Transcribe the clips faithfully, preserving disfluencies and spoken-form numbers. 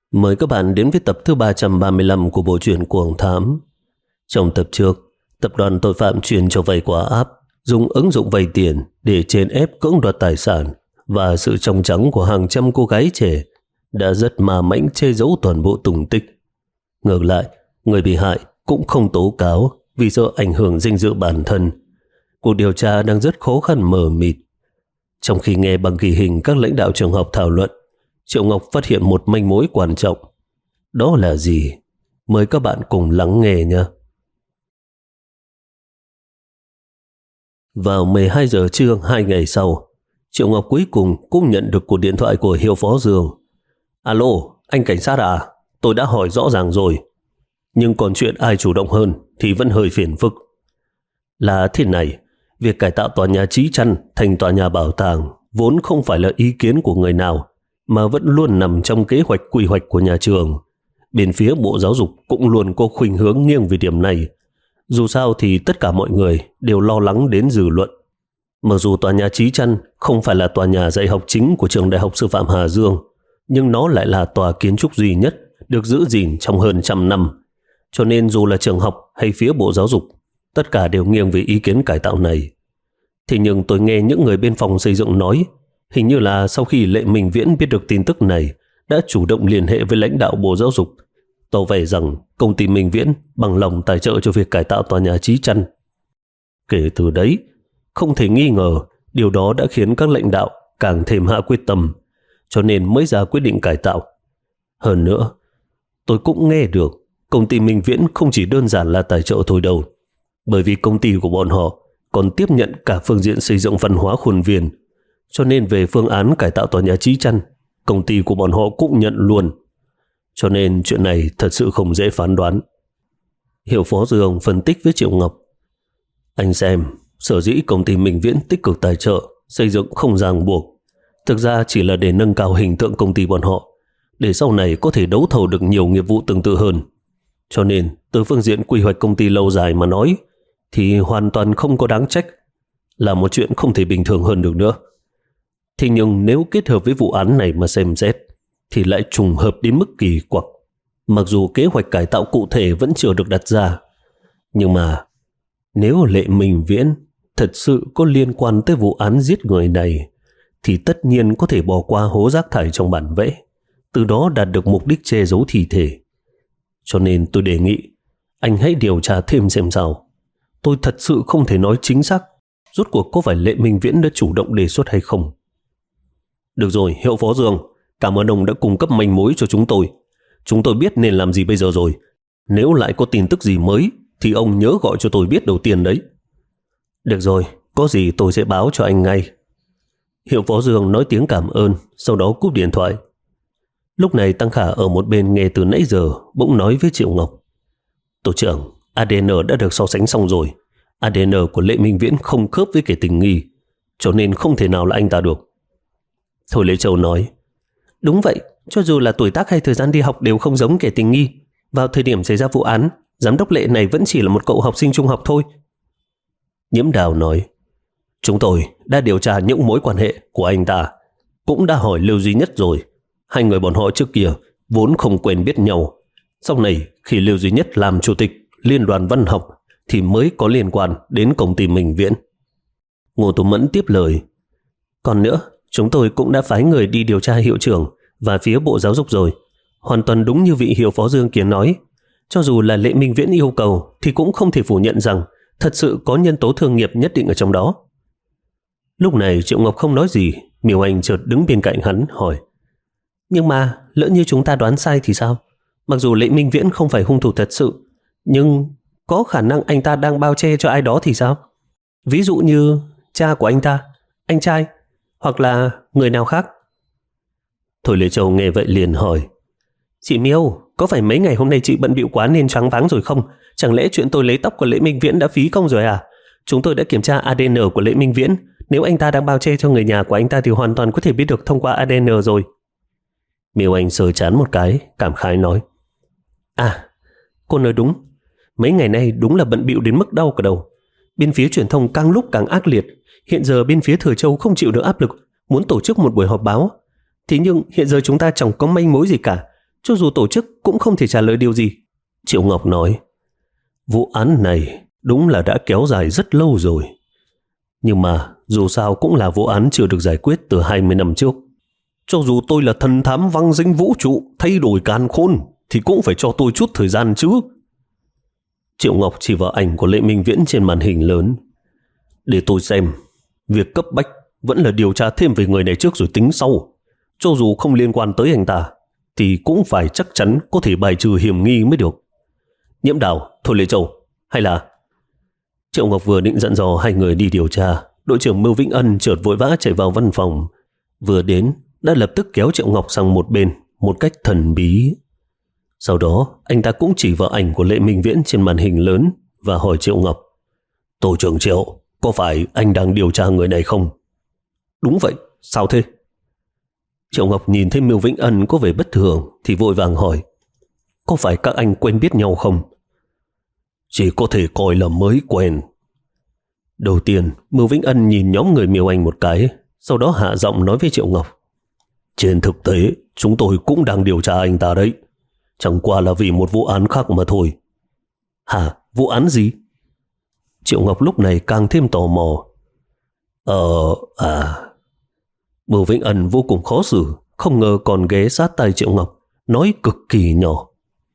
Mời các bạn đến với tập thứ ba trăm ba mươi lăm của bộ truyện Cuồng Thám. Trong tập trước, tập đoàn tội phạm chuyên cho vay qua app dùng ứng dụng vay tiền để chèn ép cưỡng đoạt tài sản và sự trong trắng của hàng trăm cô gái trẻ đã rất ma mãnh che giấu toàn bộ tung tích. Ngược lại, người bị hại cũng không tố cáo vì sợ ảnh hưởng danh dự bản thân. Cuộc điều tra đang rất khó khăn mờ mịt. Trong khi nghe bằng ghi hình các lãnh đạo trường học thảo luận, Triệu Ngọc phát hiện một manh mối quan trọng. Đó là gì? Mời các bạn cùng lắng nghe nhé. Vào mười hai giờ trưa hai ngày sau, Triệu Ngọc cuối cùng cũng nhận được cuộc điện thoại của Hiệu Phó Dương. Alo, anh cảnh sát à? Tôi đã hỏi rõ ràng rồi. Nhưng còn chuyện ai chủ động hơn thì vẫn hơi phiền phức. Là thế này, việc cải tạo tòa nhà Chí Trăn thành tòa nhà bảo tàng vốn không phải là ý kiến của người nào, mà vẫn luôn nằm trong kế hoạch quy hoạch của nhà trường. Bên phía Bộ Giáo dục cũng luôn có khuynh hướng nghiêng về điểm này. Dù sao thì tất cả mọi người đều lo lắng đến dư luận. Mặc dù tòa nhà Chí Trăn không phải là tòa nhà dạy học chính của trường Đại học Sư phạm Hà Dương, nhưng nó lại là tòa kiến trúc duy nhất được giữ gìn trong hơn trăm năm. Cho nên dù là trường học hay phía Bộ Giáo dục, tất cả đều nghiêng về ý kiến cải tạo này. Thế nhưng tôi nghe những người bên phòng xây dựng nói, hình như là sau khi Lệ Minh Viễn biết được tin tức này, đã chủ động liên hệ với lãnh đạo Bộ Giáo dục, tỏ vẻ rằng công ty Minh Viễn bằng lòng tài trợ cho việc cải tạo tòa nhà Chí Trăn. Kể từ đấy, không thể nghi ngờ điều đó đã khiến các lãnh đạo càng thêm hạ quyết tâm, cho nên mới ra quyết định cải tạo. Hơn nữa, tôi cũng nghe được công ty Minh Viễn không chỉ đơn giản là tài trợ thôi đâu, bởi vì công ty của bọn họ còn tiếp nhận cả phương diện xây dựng văn hóa khuôn viên. Cho nên về phương án cải tạo tòa nhà Chí Trăn, công ty của bọn họ cũng nhận luôn. Cho nên chuyện này thật sự không dễ phán đoán. Hiệu Phó Dương phân tích với Triệu Ngọc. Anh xem, sở dĩ công ty Minh Viễn tích cực tài trợ, xây dựng không ràng buộc, thực ra chỉ là để nâng cao hình tượng công ty bọn họ, để sau này có thể đấu thầu được nhiều nghiệp vụ tương tự hơn. Cho nên từ phương diện quy hoạch công ty lâu dài mà nói, thì hoàn toàn không có đáng trách, là một chuyện không thể bình thường hơn được nữa. Thế nhưng nếu kết hợp với vụ án này mà xem xét, thì lại trùng hợp đến mức kỳ quặc. Mặc dù kế hoạch cải tạo cụ thể vẫn chưa được đặt ra, nhưng mà nếu Lệ Minh Viễn thật sự có liên quan tới vụ án giết người này, thì tất nhiên có thể bỏ qua hố rác thải trong bản vẽ, từ đó đạt được mục đích che giấu thi thể. Cho nên tôi đề nghị anh hãy điều tra thêm xem sao. Tôi thật sự không thể nói chính xác rốt cuộc có phải Lệ Minh Viễn đã chủ động đề xuất hay không. Được rồi, Hiệu Phó Dương, cảm ơn ông đã cung cấp manh mối cho chúng tôi. Chúng tôi biết nên làm gì bây giờ rồi. Nếu lại có tin tức gì mới thì ông nhớ gọi cho tôi biết đầu tiên đấy. Được rồi, có gì tôi sẽ báo cho anh ngay. Hiệu Phó Dương nói tiếng cảm ơn, sau đó cúp điện thoại. Lúc này Tăng Khả ở một bên nghe từ nãy giờ, bỗng nói với Triệu Ngọc. Tổ trưởng, a đê en đã được so sánh xong rồi. a đê en của Lệ Minh Viễn không khớp với kẻ tình nghi, cho nên không thể nào là anh ta được. Thôi Lê Châu nói. Đúng vậy, cho dù là tuổi tác hay thời gian đi học đều không giống kẻ tình nghi. Vào thời điểm xảy ra vụ án, giám đốc Lệ này vẫn chỉ là một cậu học sinh trung học thôi. Nhiễm Đào nói. Chúng tôi đã điều tra những mối quan hệ của anh ta, cũng đã hỏi Lưu Duy Nhất rồi. Hai người bọn họ trước kia vốn không quen biết nhau. Sau này khi Lưu Duy Nhất làm chủ tịch Liên đoàn Văn học thì mới có liên quan đến công ty Minh Viễn. Ngô Tú Mẫn tiếp lời. Còn nữa, chúng tôi cũng đã phái người đi điều tra hiệu trưởng và phía Bộ Giáo dục rồi. Hoàn toàn đúng như vị Hiệu Phó Dương kia nói. Cho dù là Lệ Minh Viễn yêu cầu thì cũng không thể phủ nhận rằng thật sự có nhân tố thương nghiệp nhất định ở trong đó. Lúc này Triệu Ngọc không nói gì. Miêu Anh chợt đứng bên cạnh hắn hỏi. Nhưng mà lỡ như chúng ta đoán sai thì sao? Mặc dù Lệ Minh Viễn không phải hung thủ thật sự, nhưng có khả năng anh ta đang bao che cho ai đó thì sao? Ví dụ như cha của anh ta, anh trai, hoặc là người nào khác. Thôi Lê Châu nghe vậy liền hỏi. Chị Miêu, có phải mấy ngày hôm nay chị bận bịu quá nên choáng váng rồi không? Chẳng lẽ chuyện tôi lấy tóc của Lệ Minh Viễn đã phí công rồi à? Chúng tôi đã kiểm tra a đê en của Lệ Minh Viễn. Nếu anh ta đang bao che cho người nhà của anh ta thì hoàn toàn có thể biết được thông qua a đê en rồi. Miêu Anh sờ chán một cái, cảm khái nói. À, cô nói đúng. Mấy ngày nay đúng là bận bịu đến mức đau cả đầu. Bên phía truyền thông càng lúc càng ác liệt. Hiện giờ bên phía Thừa Châu không chịu được áp lực, muốn tổ chức một buổi họp báo. Thế nhưng hiện giờ chúng ta chẳng có manh mối gì cả. Cho dù tổ chức cũng không thể trả lời điều gì. Triệu Ngọc nói, vụ án này đúng là đã kéo dài rất lâu rồi. Nhưng mà dù sao cũng là vụ án chưa được giải quyết từ hai mươi năm trước. Cho dù tôi là thần thám văng danh vũ trụ, thay đổi càn khôn, thì cũng phải cho tôi chút thời gian chứ. Triệu Ngọc chỉ vào ảnh của Lệ Minh Viễn trên màn hình lớn. Để tôi xem, việc cấp bách vẫn là điều tra thêm về người này trước rồi tính sau. Cho dù không liên quan tới anh ta, thì cũng phải chắc chắn có thể bài trừ hiểm nghi mới được. Nhiễm Đào, Thôi Lê Châu, hay là... Triệu Ngọc vừa định dặn dò hai người đi điều tra, đội trưởng Mưu Vĩnh Ân chợt vội vã chạy vào văn phòng. Vừa đến, đã lập tức kéo Triệu Ngọc sang một bên, một cách thần bí. Sau đó, anh ta cũng chỉ vào ảnh của Lệ Minh Viễn trên màn hình lớn và hỏi Triệu Ngọc, tổ trưởng Triệu, có phải anh đang điều tra người này không? Đúng vậy, sao thế? Triệu Ngọc nhìn thấy Mưu Vĩnh Ân có vẻ bất thường thì vội vàng hỏi, có phải các anh quen biết nhau không? Chỉ có thể coi là mới quen. Đầu tiên, Mưu Vĩnh Ân nhìn nhóm người Miêu Anh một cái, sau đó hạ giọng nói với Triệu Ngọc, trên thực tế, chúng tôi cũng đang điều tra anh ta đấy. Chẳng qua là vì một vụ án khác mà thôi. Hả? Vụ án gì? Triệu Ngọc lúc này càng thêm tò mò. Ờ, à... Mưu Vĩnh Ân vô cùng khó xử, không ngờ còn ghé sát tay Triệu Ngọc, nói cực kỳ nhỏ.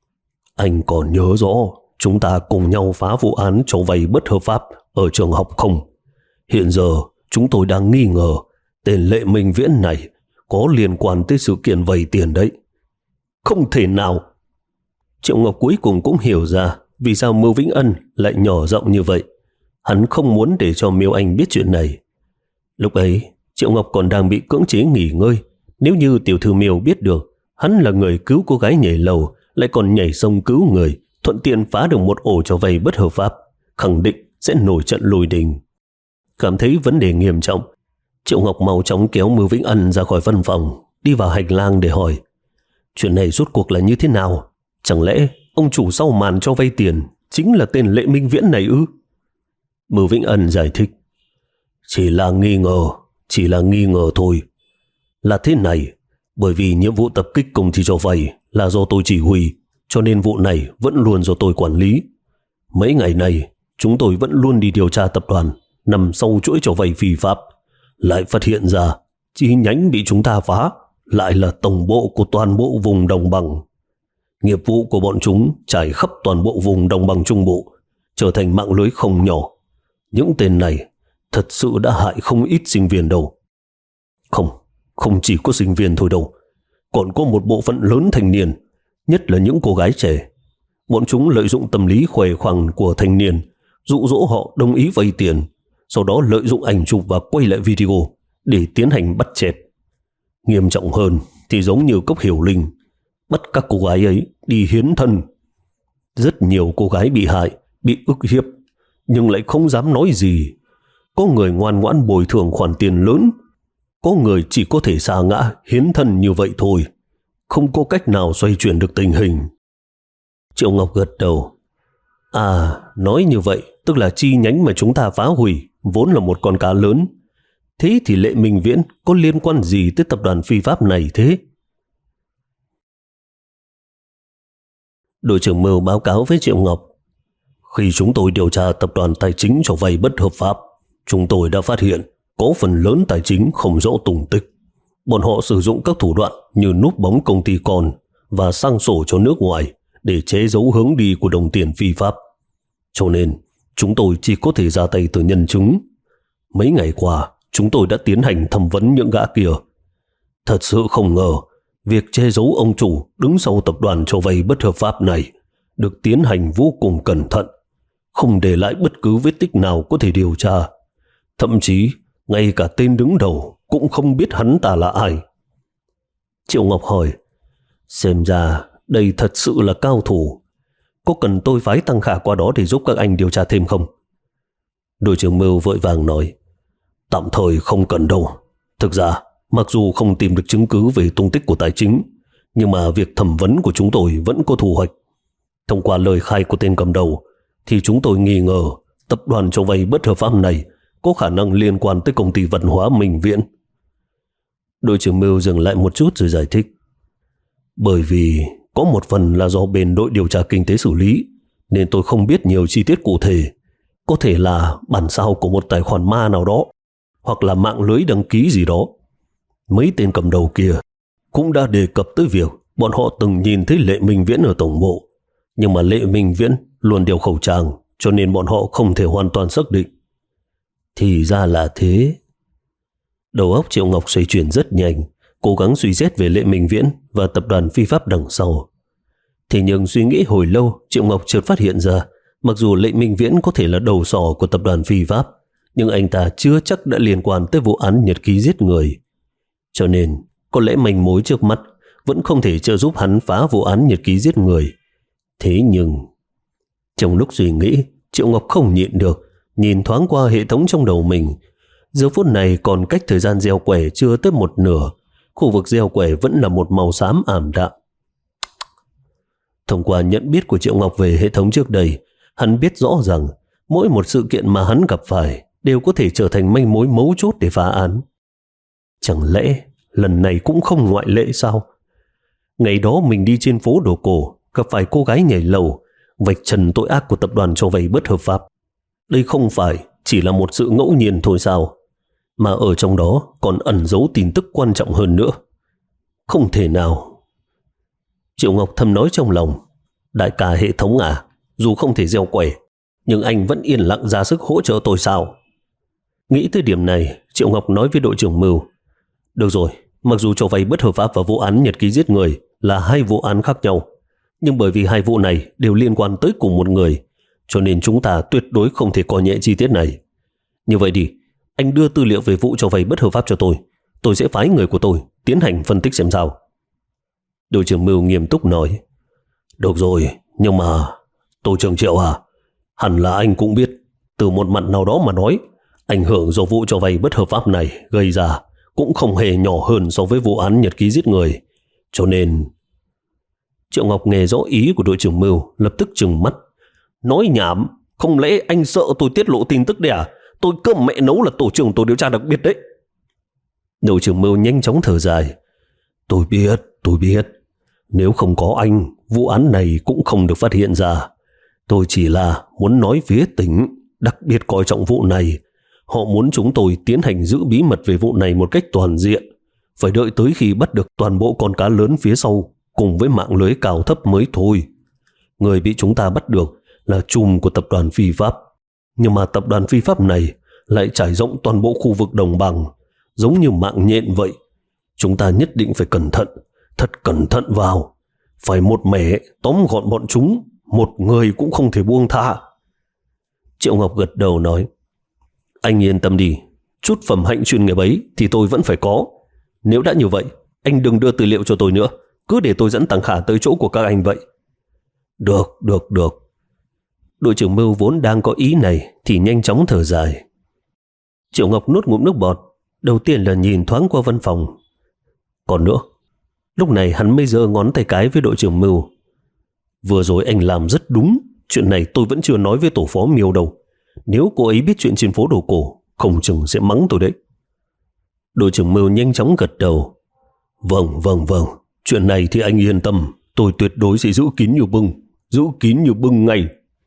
Anh còn nhớ rõ chúng ta cùng nhau phá vụ án cho vay bất hợp pháp ở trường học không? Hiện giờ chúng tôi đang nghi ngờ tên Lệ Minh Viễn này có liên quan tới sự kiện vay tiền đấy. Không thể nào. Triệu Ngọc cuối cùng cũng hiểu ra vì sao Mưu Vĩnh Ân lại nhỏ giọng như vậy. Hắn không muốn để cho Miêu Anh biết chuyện này. Lúc ấy, Triệu Ngọc còn đang bị cưỡng chế nghỉ ngơi. Nếu như tiểu thư Miêu biết được hắn là người cứu cô gái nhảy lầu, lại còn nhảy sông cứu người, thuận tiện phá được một ổ cho vay bất hợp pháp, khẳng định sẽ nổi trận lôi đình. Cảm thấy vấn đề nghiêm trọng, Triệu Ngọc mau chóng kéo Mưu Vĩnh Ân ra khỏi văn phòng, đi vào hành lang để hỏi, chuyện này rốt cuộc là như thế nào? Chẳng lẽ ông chủ sau màn cho vay tiền chính là tên Lệ Minh Viễn này ư? Mưu Vĩnh Ân giải thích, chỉ là nghi ngờ, chỉ là nghi ngờ thôi. Là thế này, bởi vì nhiệm vụ tập kích công ty cho vay là do tôi chỉ huy, cho nên vụ này vẫn luôn do tôi quản lý. Mấy ngày này, chúng tôi vẫn luôn đi điều tra tập đoàn nằm sau chuỗi cho vay phi pháp, lại phát hiện ra chi nhánh bị chúng ta phá lại là tổng bộ của toàn bộ vùng đồng bằng. Nghiệp vụ của bọn chúng trải khắp toàn bộ vùng đồng bằng Trung Bộ, trở thành mạng lưới không nhỏ. Những tên này thật sự đã hại không ít sinh viên đâu. Không, không chỉ có sinh viên thôi đâu, còn có một bộ phận lớn thanh niên, nhất là những cô gái trẻ. Bọn chúng lợi dụng tâm lý khoe khoang của thanh niên, dụ dỗ họ đồng ý vay tiền, sau đó lợi dụng ảnh chụp và quay lại video để tiến hành bắt chẹt. Nghiêm trọng hơn thì giống như Cốc Hiểu Linh, bắt các cô gái ấy đi hiến thân. Rất nhiều cô gái bị hại, bị ức hiếp, nhưng lại không dám nói gì. Có người ngoan ngoãn bồi thường khoản tiền lớn, có người chỉ có thể sa ngã hiến thân như vậy thôi, không có cách nào xoay chuyển được tình hình. Triệu Ngọc gật đầu. À, nói như vậy tức là chi nhánh mà chúng ta phá hủy vốn là một con cá lớn. Thế thì Lệ Minh Viễn có liên quan gì tới tập đoàn phi pháp này thế? Đội trưởng Mưu báo cáo với Triệu Ngọc, khi chúng tôi điều tra tập đoàn tài chính cho vay bất hợp pháp, chúng tôi đã phát hiện có phần lớn tài chính không rõ tung tích. Bọn họ sử dụng các thủ đoạn như núp bóng công ty con và sang sổ cho nước ngoài để che giấu hướng đi của đồng tiền phi pháp. Cho nên, chúng tôi chỉ có thể ra tay từ nhân chứng. Mấy ngày qua, chúng tôi đã tiến hành thẩm vấn những gã kia. Thật sự không ngờ, việc che giấu ông chủ đứng sau tập đoàn cho vay bất hợp pháp này được tiến hành vô cùng cẩn thận, không để lại bất cứ vết tích nào có thể điều tra. Thậm chí, ngay cả tên đứng đầu cũng không biết hắn ta là ai. Triệu Ngọc hỏi, xem ra đây thật sự là cao thủ. Có cần tôi phái Tăng Khả qua đó để giúp các anh điều tra thêm không? Đội trưởng Mưu vội vàng nói, tạm thời không cần đâu. Thực ra, mặc dù không tìm được chứng cứ về tung tích của tài chính, nhưng mà việc thẩm vấn của chúng tôi vẫn có thu hoạch. Thông qua lời khai của tên cầm đầu, thì chúng tôi nghi ngờ tập đoàn cho vay bất hợp pháp này có khả năng liên quan tới công ty văn hóa Minh Viễn. Đội trưởng Mưu dừng lại một chút rồi giải thích, bởi vì Có một phần là do bên đội điều tra kinh tế xử lý, nên tôi không biết nhiều chi tiết cụ thể. Có thể là bản sao của một tài khoản ma nào đó, hoặc là mạng lưới đăng ký gì đó. Mấy tên cầm đầu kia cũng đã đề cập tới việc bọn họ từng nhìn thấy Lệ Minh Viễn ở tổng bộ, nhưng mà Lệ Minh Viễn luôn đeo khẩu trang, cho nên bọn họ không thể hoàn toàn xác định. Thì ra là thế. Đầu óc Triệu Ngọc xoay chuyển rất nhanh, cố gắng suy xét về Lệ Minh Viễn và tập đoàn phi pháp đằng sau. Thế nhưng suy nghĩ hồi lâu, Triệu Ngọc chợt phát hiện ra, mặc dù Lệ Minh Viễn có thể là đầu sỏ của tập đoàn phi pháp, nhưng anh ta chưa chắc đã liên quan tới vụ án nhật ký giết người. Cho nên, có lẽ manh mối trước mắt vẫn không thể trợ giúp hắn phá vụ án nhật ký giết người. Thế nhưng, trong lúc suy nghĩ, Triệu Ngọc không nhịn được, nhìn thoáng qua hệ thống trong đầu mình. Giờ phút này còn cách thời gian gieo quẻ chưa tới một nửa, khu vực gieo quẻ vẫn là một màu xám ảm đạm. Thông qua nhận biết của Triệu Ngọc về hệ thống trước đây, hắn biết rõ rằng mỗi một sự kiện mà hắn gặp phải đều có thể trở thành manh mối mấu chốt để phá án. Chẳng lẽ lần này cũng không ngoại lệ sao? Ngày đó mình đi trên phố đồ cổ, gặp phải cô gái nhảy lầu, vạch trần tội ác của tập đoàn cho vay bất hợp pháp. Đây không phải chỉ là một sự ngẫu nhiên thôi sao? Mà ở trong đó còn ẩn giấu tin tức quan trọng hơn nữa. Không thể nào. Triệu Ngọc thầm nói trong lòng, đại ca hệ thống à, dù không thể gieo quẻ, nhưng anh vẫn yên lặng ra sức hỗ trợ tôi sao? Nghĩ tới điểm này, Triệu Ngọc nói với đội trưởng Mưu, được rồi, mặc dù cho vay bất hợp pháp và vụ án nhật ký giết người là hai vụ án khác nhau, nhưng bởi vì hai vụ này đều liên quan tới cùng một người, cho nên chúng ta tuyệt đối không thể coi nhẹ chi tiết này. Như vậy đi, anh đưa tư liệu về vụ cho vay bất hợp pháp cho tôi, tôi sẽ phái người của tôi tiến hành phân tích xem sao. Đội trưởng Mưu nghiêm túc nói, được rồi, nhưng mà tổ trưởng Triệu à, hẳn là anh cũng biết, từ một mặt nào đó mà nói, ảnh hưởng do vụ cho vay bất hợp pháp này gây ra cũng không hề nhỏ hơn so với vụ án nhật ký giết người. Cho nên... Triệu Ngọc nghe rõ ý của đội trưởng Mưu, lập tức trừng mắt. Nói nhảm, không lẽ anh sợ tôi tiết lộ tin tức đấy à? Tôi cơm mẹ nấu là tổ trưởng tổ điều tra đặc biệt đấy. Đội trưởng Mưu nhanh chóng thở dài. Tôi biết, tôi biết. Nếu không có anh, vụ án này cũng không được phát hiện ra. Tôi chỉ là muốn nói phía tỉnh đặc biệt coi trọng vụ này. Họ muốn chúng tôi tiến hành giữ bí mật về vụ này một cách toàn diện. Phải đợi tới khi bắt được toàn bộ con cá lớn phía sau cùng với mạng lưới cao thấp mới thôi. Người bị chúng ta bắt được là trùm của tập đoàn phi pháp. Nhưng mà tập đoàn phi pháp này lại trải rộng toàn bộ khu vực đồng bằng, giống như mạng nhện vậy. Chúng ta nhất định phải cẩn thận, thật cẩn thận vào. Phải một mẻ tóm gọn bọn chúng, một người cũng không thể buông tha. Triệu Ngọc gật đầu nói, anh yên tâm đi, chút phẩm hạnh chuyên nghiệp ấy thì tôi vẫn phải có. Nếu đã như vậy, anh đừng đưa tư liệu cho tôi nữa, cứ để tôi dẫn Tăng Khả tới chỗ của các anh vậy. Được, được, được. Đội trưởng Mưu vốn đang có ý này thì nhanh chóng thở dài. Triệu Ngọc nuốt ngụm nước bọt, đầu tiên là nhìn thoáng qua văn phòng. Còn nữa, lúc này hắn mới giơ ngón tay cái với đội trưởng Mưu. Vừa rồi anh làm rất đúng, chuyện này tôi vẫn chưa nói với tổ phó Miêu đâu. Nếu cô ấy biết chuyện trên phố đồ cổ, không chừng sẽ mắng tôi đấy. Đội trưởng Mưu nhanh chóng gật đầu. Vâng, vâng, vâng, chuyện này thì anh yên tâm, tôi tuyệt đối sẽ giữ kín như bưng, giữ kín như bưng ngay.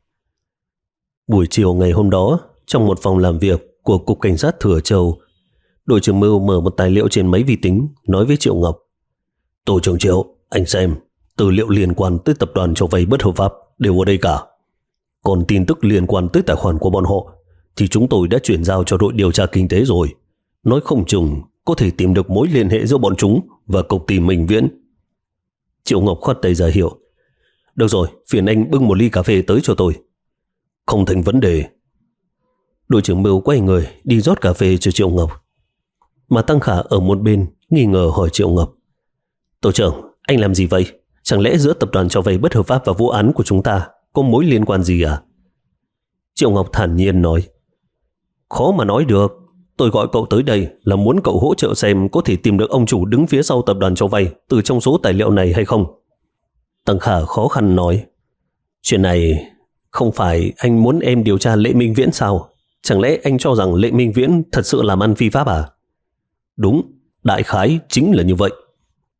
Buổi chiều ngày hôm đó, trong một phòng làm việc của Cục Cảnh sát Thừa Châu, đội trưởng Mưu mở một tài liệu trên máy vi tính, nói với Triệu Ngọc. Tổ trưởng Triệu, anh xem, tư liệu liên quan tới tập đoàn cho vay bất hợp pháp đều ở đây cả. Còn tin tức liên quan tới tài khoản của bọn họ thì chúng tôi đã chuyển giao cho đội điều tra kinh tế rồi. Nói không chừng có thể tìm được mối liên hệ giữa bọn chúng và công ty Minh Viễn. Triệu Ngọc khoát tay ra hiệu. Được rồi, phiền anh bưng một ly cà phê tới cho tôi. Không thành vấn đề. Đội trưởng Mưu quay người đi rót cà phê cho Triệu Ngọc. Mà Tăng Khả ở một bên nghi ngờ hỏi Triệu Ngọc. Tổ trưởng, anh làm gì vậy? Chẳng lẽ giữa tập đoàn cho vay bất hợp pháp và vụ án của chúng ta có mối liên quan gì à? Triệu Ngọc thản nhiên nói. Khó mà nói được. Tôi gọi cậu tới đây là muốn cậu hỗ trợ xem có thể tìm được ông chủ đứng phía sau tập đoàn cho vay từ trong số tài liệu này hay không. Tăng Khả khó khăn nói. Chuyện này không phải anh muốn em điều tra Lệ Minh Viễn sao? Chẳng lẽ anh cho rằng Lệ Minh Viễn thật sự làm ăn phi pháp à? Đúng, đại khái chính là như vậy.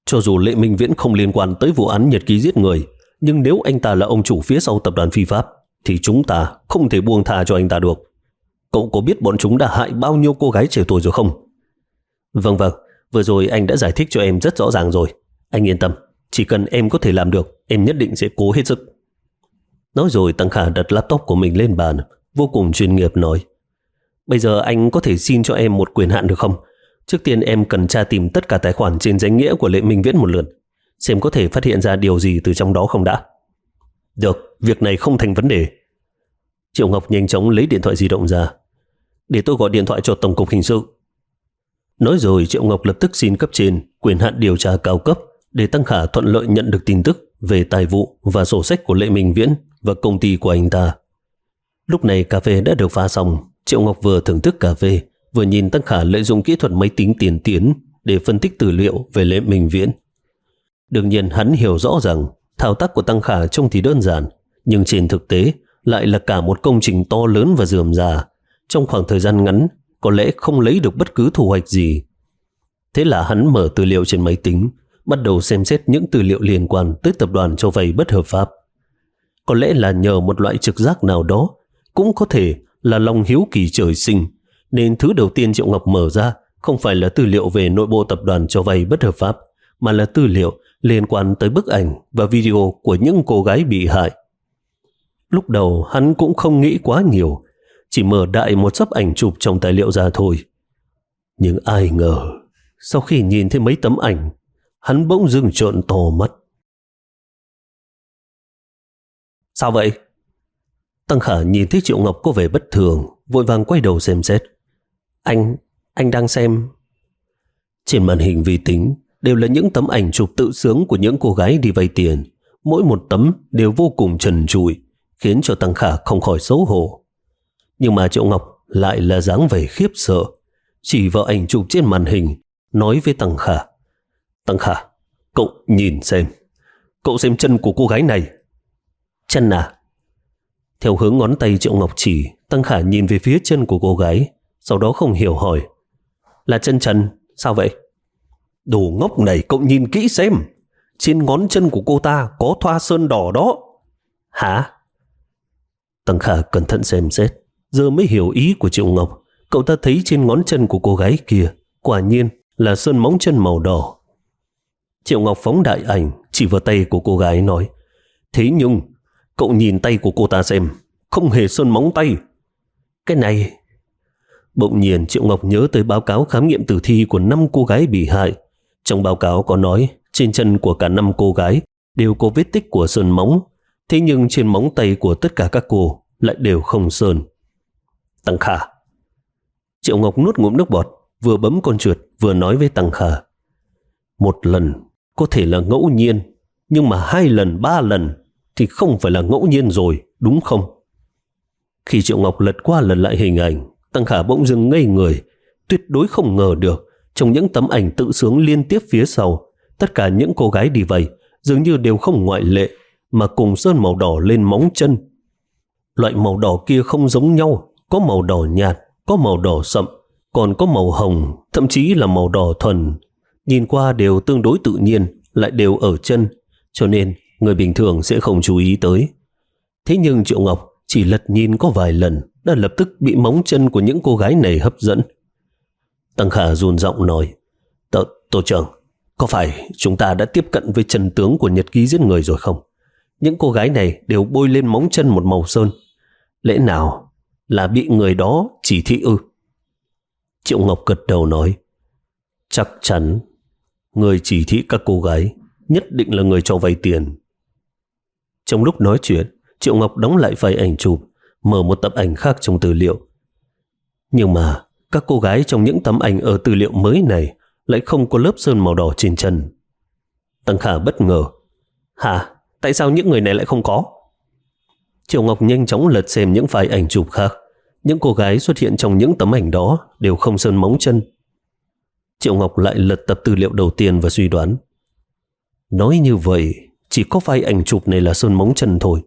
Cho dù Lệ Minh Viễn không liên quan tới vụ án nhật ký giết người, nhưng nếu anh ta là ông chủ phía sau tập đoàn Phi Pháp thì chúng ta không thể buông tha cho anh ta được. Cậu có biết bọn chúng đã hại bao nhiêu cô gái trẻ tuổi rồi không? Vâng vâng, vừa rồi anh đã giải thích cho em rất rõ ràng rồi. Anh yên tâm, chỉ cần em có thể làm được, em nhất định sẽ cố hết sức. Nói rồi Tăng Khả đặt laptop của mình lên bàn, vô cùng chuyên nghiệp nói: Bây giờ anh có thể xin cho em một quyền hạn được không? Trước tiên em cần tra tìm tất cả tài khoản trên danh nghĩa của Lệ Minh Viễn một lượt, xem có thể phát hiện ra điều gì từ trong đó không đã. Được, việc này không thành vấn đề. Triệu Ngọc nhanh chóng lấy điện thoại di động ra. Để tôi gọi điện thoại cho Tổng cục Hình sự. Nói rồi Triệu Ngọc lập tức xin cấp trên quyền hạn điều tra cao cấp để Tăng Khả thuận lợi nhận được tin tức về tài vụ và sổ sách của Lệ Minh Viễn và công ty của anh ta. Lúc này cà phê đã được pha xong. Triệu Ngọc vừa thưởng thức cà phê, vừa nhìn Tăng Khả lợi dụng kỹ thuật máy tính tiên tiến để phân tích tư liệu về Lệ Minh Viễn. Đương nhiên hắn hiểu rõ rằng thao tác của Tăng Khả trông thì đơn giản, nhưng trên thực tế lại là cả một công trình to lớn và rườm rà. Trong khoảng thời gian ngắn có lẽ không lấy được bất cứ thu hoạch gì. Thế là hắn mở tư liệu trên máy tính, bắt đầu xem xét những tư liệu liên quan tới tập đoàn cho vay bất hợp pháp. Có lẽ là nhờ một loại trực giác nào đó, cũng có thể là lòng hiếu kỳ trời sinh, nên thứ đầu tiên Triệu Ngọc mở ra không phải là tư liệu về nội bộ tập đoàn cho vay bất hợp pháp, mà là tư liệu liên quan tới bức ảnh và video của những cô gái bị hại. Lúc đầu hắn cũng không nghĩ quá nhiều, chỉ mở đại một xấp ảnh chụp trong tài liệu ra thôi. Nhưng ai ngờ, sau khi nhìn thấy mấy tấm ảnh, hắn bỗng dưng trợn to mắt. Sao vậy? Tăng Khả nhìn thấy Triệu Ngọc có vẻ bất thường, vội vàng quay đầu xem xét. Anh, anh đang xem. Trên màn hình vi tính đều là những tấm ảnh chụp tự sướng của những cô gái đi vay tiền. Mỗi một tấm đều vô cùng trần trụi, khiến cho Tăng Khả không khỏi xấu hổ. Nhưng mà Triệu Ngọc lại là dáng vẻ khiếp sợ, chỉ vào ảnh chụp trên màn hình, nói với Tăng Khả: Tăng Khả, cậu nhìn xem, cậu xem chân của cô gái này. Chân à? Theo hướng ngón tay Triệu Ngọc chỉ, Tăng Khả nhìn về phía chân của cô gái, sau đó không hiểu hỏi: Là chân trần, sao vậy? Đồ ngốc này, cậu nhìn kỹ xem, trên ngón chân của cô ta có thoa sơn đỏ đó. Hả? Tăng Khả cẩn thận xem xét, giờ mới hiểu ý của Triệu Ngọc. Cậu ta thấy trên ngón chân của cô gái kia quả nhiên là sơn móng chân màu đỏ. Triệu Ngọc phóng đại ảnh chỉ vào tay của cô gái nói: Thế nhưng cậu nhìn tay của cô ta xem, không hề sơn móng tay. Cái này... Bỗng nhiên Triệu Ngọc nhớ tới báo cáo khám nghiệm tử thi của năm cô gái bị hại. Trong báo cáo có nói trên chân của cả năm cô gái đều có vết tích của sơn móng, thế nhưng trên móng tay của tất cả các cô lại đều không sơn. Tăng Khả. Triệu Ngọc nuốt ngụm nước bọt, vừa bấm con chuột vừa nói với Tăng Khả: Một lần có thể là ngẫu nhiên, nhưng mà hai lần, ba lần thì không phải là ngẫu nhiên rồi, đúng không? Khi Triệu Ngọc lật qua lật lại hình ảnh, Tăng Khả bỗng dưng ngây người, tuyệt đối không ngờ được trong những tấm ảnh tự sướng liên tiếp phía sau, tất cả những cô gái đi vay dường như đều không ngoại lệ mà cùng sơn màu đỏ lên móng chân. Loại màu đỏ kia không giống nhau, có màu đỏ nhạt, có màu đỏ sậm, còn có màu hồng, thậm chí là màu đỏ thuần. Nhìn qua đều tương đối tự nhiên, lại đều ở chân, cho nên người bình thường sẽ không chú ý tới. Thế nhưng Triệu Ngọc chỉ lật nhìn có vài lần đã lập tức bị móng chân của những cô gái này hấp dẫn. Tăng Khả run giọng nói: Tổ, tổ trưởng, có phải chúng ta đã tiếp cận với chân tướng của nhật ký giết người rồi không? Những cô gái này đều bôi lên móng chân một màu sơn. Lẽ nào là bị người đó chỉ thị ư? Triệu Ngọc gật đầu nói: Chắc chắn người chỉ thị các cô gái nhất định là người cho vay tiền. Trong lúc nói chuyện, Triệu Ngọc đóng lại file ảnh chụp, mở một tập ảnh khác trong tư liệu. Nhưng mà các cô gái trong những tấm ảnh ở tư liệu mới này lại không có lớp sơn màu đỏ trên chân. Tăng Khả bất ngờ: Hả? Tại sao những người này lại không có? Triệu Ngọc nhanh chóng lật xem những file ảnh chụp khác. Những cô gái xuất hiện trong những tấm ảnh đó đều không sơn móng chân. Triệu Ngọc lại lật tập tư liệu đầu tiên và suy đoán: Nói như vậy, chỉ có file ảnh chụp này là sơn móng chân thôi.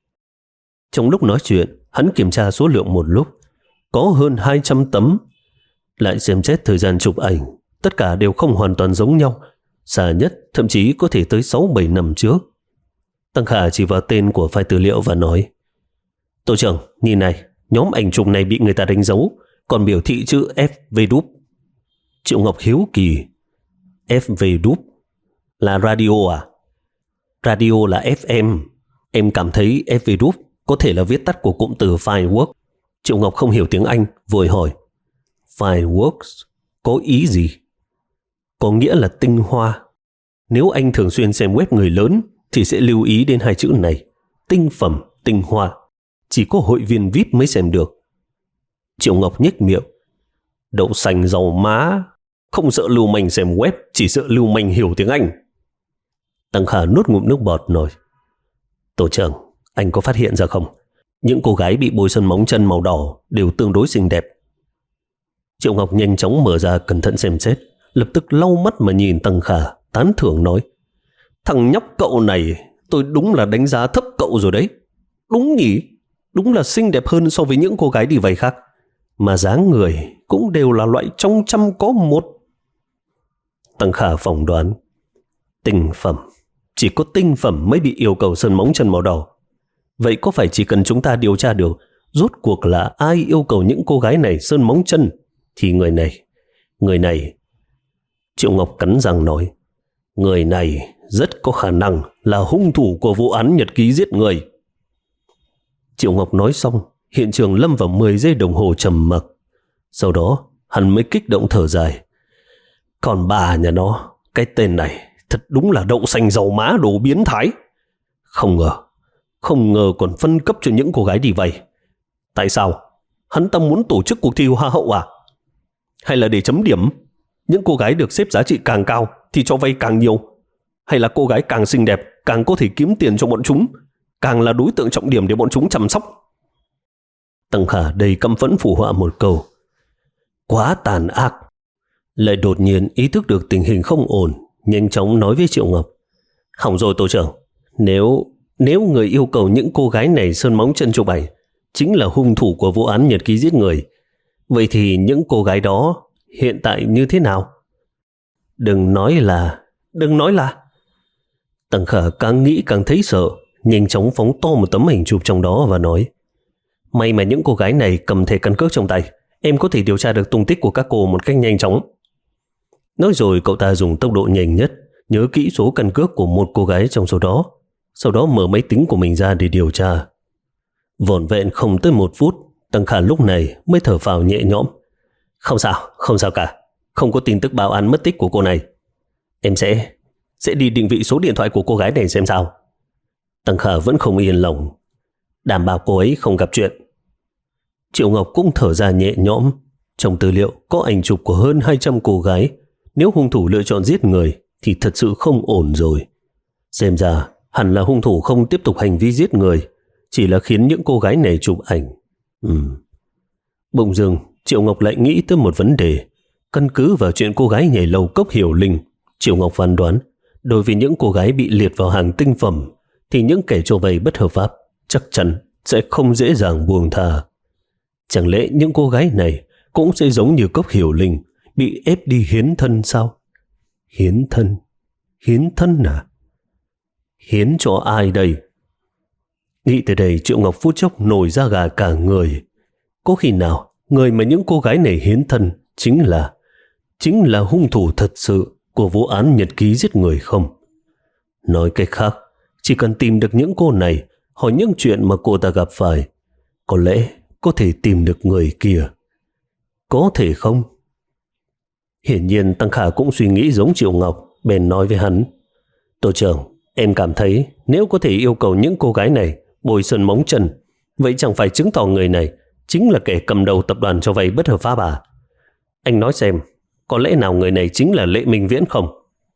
Trong lúc nói chuyện, hắn kiểm tra số lượng một lúc, có hơn hai trăm tấm. Lại xem xét thời gian chụp ảnh, tất cả đều không hoàn toàn giống nhau. xa nhất thậm chí có thể tới sáu bảy năm trước. Tăng Khả chỉ vào tên của file tư liệu và nói: Tổ trưởng, nhìn này, nhóm ảnh chụp này bị người ta đánh dấu, còn biểu thị chữ ép vê đúp. Triệu Ngọc hiếu kỳ: ép vê đúp là radio à? Radio là ép em. Em cảm thấy ép vê đúp có thể là viết tắt của cụm từ firework. Triệu Ngọc không hiểu tiếng Anh, vội hỏi: Fireworks có ý gì? Có nghĩa là tinh hoa. Nếu anh thường xuyên xem web người lớn thì sẽ lưu ý đến hai chữ này: tinh phẩm, tinh hoa. Chỉ có hội viên vi ai pi mới xem được. Triệu Ngọc nhếch miệng: Đậu xanh dầu má, không sợ lưu manh xem web, chỉ sợ lưu manh hiểu tiếng Anh. Tăng Khả nuốt ngụm nước bọt nói: Tổ trưởng, anh có phát hiện ra không? Những cô gái bị bôi son móng chân màu đỏ đều tương đối xinh đẹp. Triệu Ngọc nhanh chóng mở ra cẩn thận xem xét, lập tức lau mắt mà nhìn Tăng Khả, tán thưởng nói: Thằng nhóc cậu này, tôi đúng là đánh giá thấp cậu rồi đấy. Đúng nhỉ, đúng là xinh đẹp hơn so với những cô gái đi vay khác. Mà dáng người cũng đều là loại trong trăm có một. Tăng Khả phỏng đoán: Tinh phẩm, chỉ có tinh phẩm mới bị yêu cầu sơn móng chân màu đỏ. Vậy có phải chỉ cần chúng ta điều tra được rốt cuộc là ai yêu cầu những cô gái này sơn móng chân, thì người này, người này... Triệu Ngọc cắn răng nói: Người này rất có khả năng là hung thủ của vụ án nhật ký giết người. Triệu Ngọc nói xong, hiện trường lâm vào mười giây đồng hồ trầm mặc. Sau đó hắn mới kích động thở dài: Còn bà nhà nó, cái tên này thật đúng là đậu xanh dầu má đồ biến thái. Không ngờ, không ngờ còn phân cấp cho những cô gái đi vay. Tại sao? Hắn ta muốn tổ chức cuộc thi hoa hậu à? Hay là để chấm điểm? Những cô gái được xếp giá trị càng cao thì cho vay càng nhiều? Hay là cô gái càng xinh đẹp càng có thể kiếm tiền cho bọn chúng, càng là đối tượng trọng điểm để bọn chúng chăm sóc? Tăng Khả đầy căm phẫn phụ họa một câu: Quá tàn ác. Lại đột nhiên ý thức được tình hình không ổn, nhanh chóng nói với Triệu Ngọc: Hỏng rồi tổ trưởng, nếu nếu người yêu cầu những cô gái này sơn móng chân chụp ảnh chính là hung thủ của vụ án nhật ký giết người, vậy thì những cô gái đó hiện tại như thế nào? Đừng nói là, đừng nói là... Tăng Khả càng nghĩ càng thấy sợ, nhanh chóng phóng to một tấm hình chụp trong đó và nói: May mà những cô gái này cầm thẻ căn cước trong tay, em có thể điều tra được tung tích của các cô một cách nhanh chóng. Nói rồi cậu ta dùng tốc độ nhanh nhất nhớ kỹ số căn cước của một cô gái trong số đó, sau đó mở máy tính của mình ra để điều tra. Vỏn vẹn không tới một phút, Tăng Khả lúc này mới thở phào nhẹ nhõm: Không sao, không sao cả, không có tin tức báo án mất tích của cô này. Em sẽ sẽ đi định vị số điện thoại của cô gái này xem sao. Tăng Khả vẫn không yên lòng: Đảm bảo cô ấy không gặp chuyện. Triệu Ngọc cũng thở ra nhẹ nhõm. Trong tư liệu có ảnh chụp của hơn hai trăm cô gái. Nếu hung thủ lựa chọn giết người thì thật sự không ổn rồi. Xem ra hẳn là hung thủ không tiếp tục hành vi giết người, chỉ là khiến những cô gái này chụp ảnh. Ừm. Bỗng dưng Triệu Ngọc lại nghĩ tới một vấn đề. Căn cứ vào chuyện cô gái nhảy lầu cốc Hiểu Linh, Triệu Ngọc phán đoán đối với những cô gái bị liệt vào hàng tinh phẩm thì những kẻ cho vay bất hợp pháp chắc chắn sẽ không dễ dàng buông tha. Chẳng lẽ những cô gái này cũng sẽ giống như cốc Hiểu Linh, bị ép đi hiến thân sao? Hiến thân? Hiến thân à? Hiến cho ai đây? Nghĩ tới đây Triệu Ngọc phút chốc nổi da gà cả người. Có khi nào người mà những cô gái này hiến thân chính là chính là hung thủ thật sự của vụ án nhật ký giết người không? Nói cách khác, chỉ cần tìm được những cô này, hỏi những chuyện mà cô ta gặp phải, có lẽ có thể tìm được người kia. Có thể không? Hiển nhiên Tăng Khả cũng suy nghĩ giống Triệu Ngọc, bèn nói với hắn: Tổ trưởng, em cảm thấy nếu có thể yêu cầu những cô gái này bôi sơn móng chân, vậy chẳng phải chứng tỏ người này chính là kẻ cầm đầu tập đoàn cho vay bất hợp pháp à? Anh nói xem, có lẽ nào người này chính là Lệ Minh Viễn không?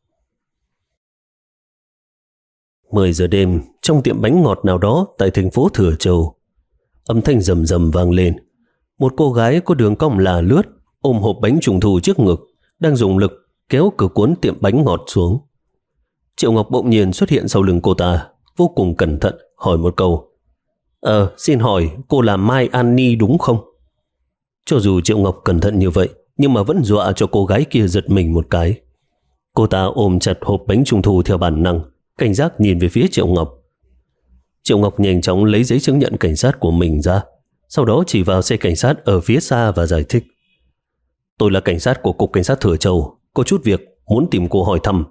mười giờ đêm, trong tiệm bánh ngọt nào đó tại thành phố Thừa Châu, âm thanh rầm rầm vang lên. Một cô gái có đường cong là lướt, ôm hộp bánh trung thu trước ngực, đang dùng lực kéo cửa cuốn tiệm bánh ngọt xuống. Triệu Ngọc bỗng nhiên xuất hiện sau lưng cô ta, vô cùng cẩn thận hỏi một câu: Ờ, xin hỏi cô là Mai An Ni đúng không? Cho dù Triệu Ngọc cẩn thận như vậy, nhưng mà vẫn dọa cho cô gái kia giật mình một cái. Cô ta ôm chặt hộp bánh trung thu theo bản năng, cảnh giác nhìn về phía Triệu Ngọc. Triệu Ngọc nhanh chóng lấy giấy chứng nhận cảnh sát của mình ra, sau đó chỉ vào xe cảnh sát ở phía xa và giải thích. Tôi là cảnh sát của Cục Cảnh sát Thừa Châu, có chút việc muốn tìm cô hỏi thăm.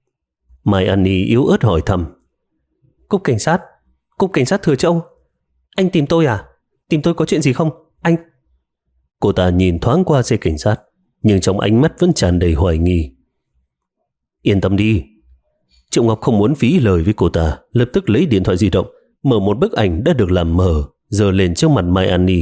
Mai Annie yếu ớt hỏi thăm. Cục Cảnh sát? Cục Cảnh sát Thừa Châu? Anh tìm tôi à? Tìm tôi có chuyện gì không? Anh... Cô ta nhìn thoáng qua xe cảnh sát, nhưng trong ánh mắt vẫn tràn đầy hoài nghi. Yên tâm đi. Triệu Ngọc không muốn phí lời với cô ta, lập tức lấy điện thoại di động, mở một bức ảnh đã được làm mờ, giơ lên trước mặt Mai Annie.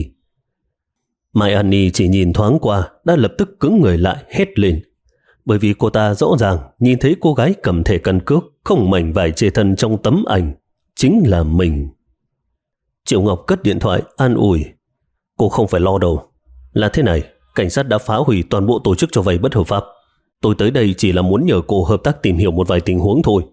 Mai Annie chỉ nhìn thoáng qua đã lập tức cứng người lại hét lên, bởi vì cô ta rõ ràng nhìn thấy cô gái cầm thẻ căn cước không mảnh vải che thân trong tấm ảnh chính là mình. Triệu Ngọc cất điện thoại an ủi. Cô không phải lo đâu. Là thế này, cảnh sát đã phá hủy toàn bộ tổ chức cho vay bất hợp pháp. Tôi tới đây chỉ là muốn nhờ cô hợp tác tìm hiểu một vài tình huống thôi.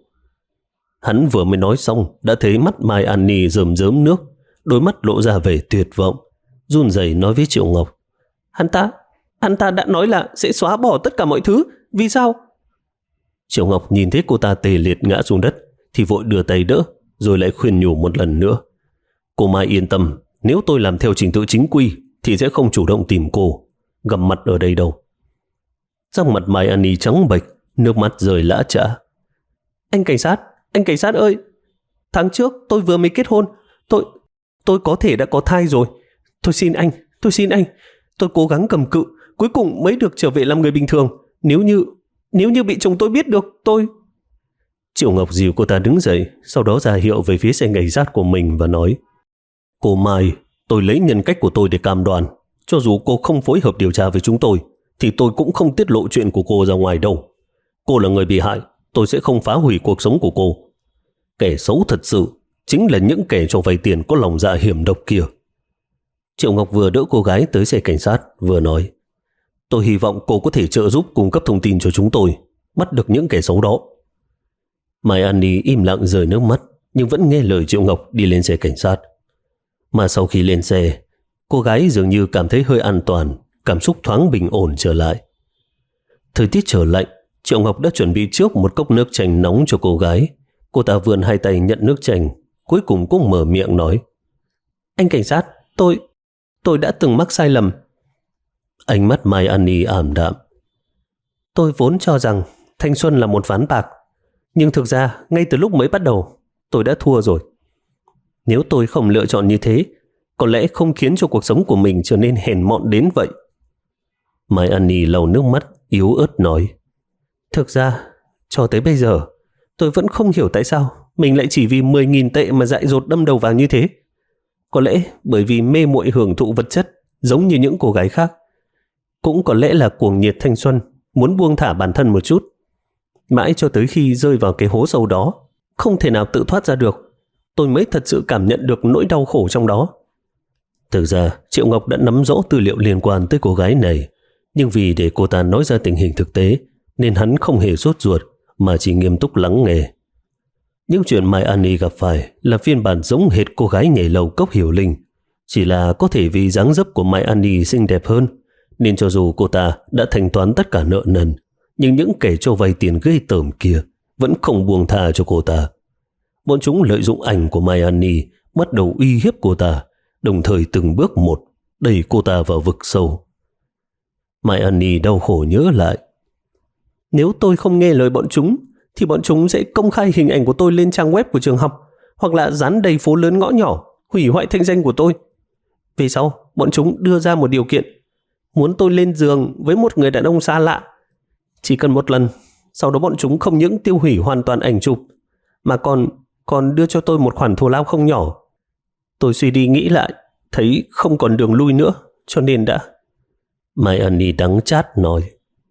Hắn vừa mới nói xong đã thấy mắt Mai Annie rơm rớm nước, đôi mắt lộ ra vẻ tuyệt vọng, run rẩy nói với Triệu Ngọc. Hắn ta, hắn ta đã nói là sẽ xóa bỏ tất cả mọi thứ, vì sao? Triệu Ngọc nhìn thấy cô ta tê liệt ngã xuống đất thì vội đưa tay đỡ, rồi lại khuyên nhủ một lần nữa. Cô Mai yên tâm, nếu tôi làm theo trình tự chính quy thì sẽ không chủ động tìm cô, gặp mặt ở đây đâu. Sắc mặt Mai Annie trắng bệch, nước mắt rơi lã chã. Anh cảnh sát, anh cảnh sát ơi, tháng trước tôi vừa mới kết hôn, tôi tôi có thể đã có thai rồi. Tôi xin anh, tôi xin anh, tôi cố gắng cầm cự, cuối cùng mới được trở về làm người bình thường. Nếu như, nếu như bị chồng tôi biết được, tôi... Triệu Ngọc dìu cô ta đứng dậy, sau đó ra hiệu về phía xe cảnh sát của mình và nói. Cô Mai, tôi lấy nhân cách của tôi để cam đoan, cho dù cô không phối hợp điều tra với chúng tôi, thì tôi cũng không tiết lộ chuyện của cô ra ngoài đâu. Cô là người bị hại, tôi sẽ không phá hủy cuộc sống của cô. Kẻ xấu thật sự chính là những kẻ cho vay tiền có lòng dạ hiểm độc kia. Triệu Ngọc vừa đỡ cô gái tới xe cảnh sát, vừa nói. Tôi hy vọng cô có thể trợ giúp cung cấp thông tin cho chúng tôi, bắt được những kẻ xấu đó. Mai Annie im lặng rơi nước mắt, nhưng vẫn nghe lời Triệu Ngọc đi lên xe cảnh sát. Mà sau khi lên xe, cô gái dường như cảm thấy hơi an toàn, cảm xúc thoáng bình ổn trở lại. Thời tiết trở lạnh, Triệu Ngọc đã chuẩn bị trước một cốc nước chanh nóng cho cô gái. Cô ta vươn hai tay nhận nước chanh, cuối cùng cũng mở miệng nói. Anh cảnh sát, tôi, tôi đã từng mắc sai lầm. Ánh mắt Mai Annie ảm đạm. Tôi vốn cho rằng thanh xuân là một ván bạc, nhưng thực ra ngay từ lúc mới bắt đầu, tôi đã thua rồi. Nếu tôi không lựa chọn như thế, có lẽ không khiến cho cuộc sống của mình trở nên hèn mọn đến vậy. Mai Annie lau nước mắt, yếu ớt nói. Thực ra, cho tới bây giờ, tôi vẫn không hiểu tại sao mình lại chỉ vì mười nghìn tệ mà dại dột đâm đầu vào như thế. Có lẽ bởi vì mê muội hưởng thụ vật chất giống như những cô gái khác. Cũng có lẽ là cuồng nhiệt thanh xuân, muốn buông thả bản thân một chút. Mãi cho tới khi rơi vào cái hố sâu đó, không thể nào tự thoát ra được, tôi mới thật sự cảm nhận được nỗi đau khổ trong đó. Thực ra, Triệu Ngọc đã nắm rõ tư liệu liên quan tới cô gái này, nhưng vì để cô ta nói ra tình hình thực tế, nên hắn không hề sốt ruột, mà chỉ nghiêm túc lắng nghe. Những chuyện Mai Annie gặp phải là phiên bản giống hệt cô gái nhảy lầu Cốc Hiểu Linh, chỉ là có thể vì dáng dấp của Mai Annie xinh đẹp hơn, nên cho dù cô ta đã thanh toán tất cả nợ nần, nhưng những kẻ cho vay tiền ghê tởm kia vẫn không buông tha cho cô ta. Bọn chúng lợi dụng ảnh của Mai Annie bắt đầu uy hiếp cô ta, đồng thời từng bước một đẩy cô ta vào vực sâu. Mai Annie đau khổ nhớ lại. Nếu tôi không nghe lời bọn chúng, thì bọn chúng sẽ công khai hình ảnh của tôi lên trang web của trường học, hoặc là dán đầy phố lớn ngõ nhỏ, hủy hoại thanh danh của tôi. Về sau, bọn chúng đưa ra một điều kiện, muốn tôi lên giường với một người đàn ông xa lạ. Chỉ cần một lần, sau đó bọn chúng không những tiêu hủy hoàn toàn ảnh chụp, mà còn, còn đưa cho tôi một khoản thù lao không nhỏ. Tôi suy đi nghĩ lại, thấy không còn đường lui nữa, cho nên đã... Mai Annie đắng chát nói.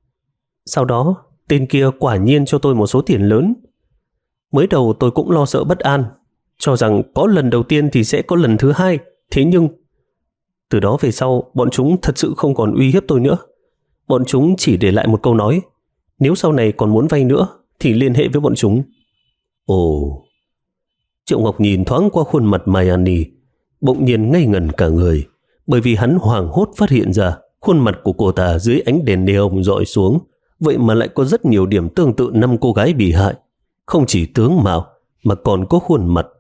Sau đó, tên kia quả nhiên cho tôi một số tiền lớn. Mới đầu tôi cũng lo sợ bất an, cho rằng có lần đầu tiên thì sẽ có lần thứ hai. Thế nhưng, từ đó về sau, bọn chúng thật sự không còn uy hiếp tôi nữa. Bọn chúng chỉ để lại một câu nói, nếu sau này còn muốn vay nữa, thì liên hệ với bọn chúng. Ồ... Triệu Ngọc nhìn thoáng qua khuôn mặt Mai Annie, bỗng nhiên ngây ngẩn cả người, bởi vì hắn hoảng hốt phát hiện ra khuôn mặt của cô ta dưới ánh đèn neon dọi xuống vậy mà lại có rất nhiều điểm tương tự năm cô gái bị hại, không chỉ tướng mạo mà còn có khuôn mặt.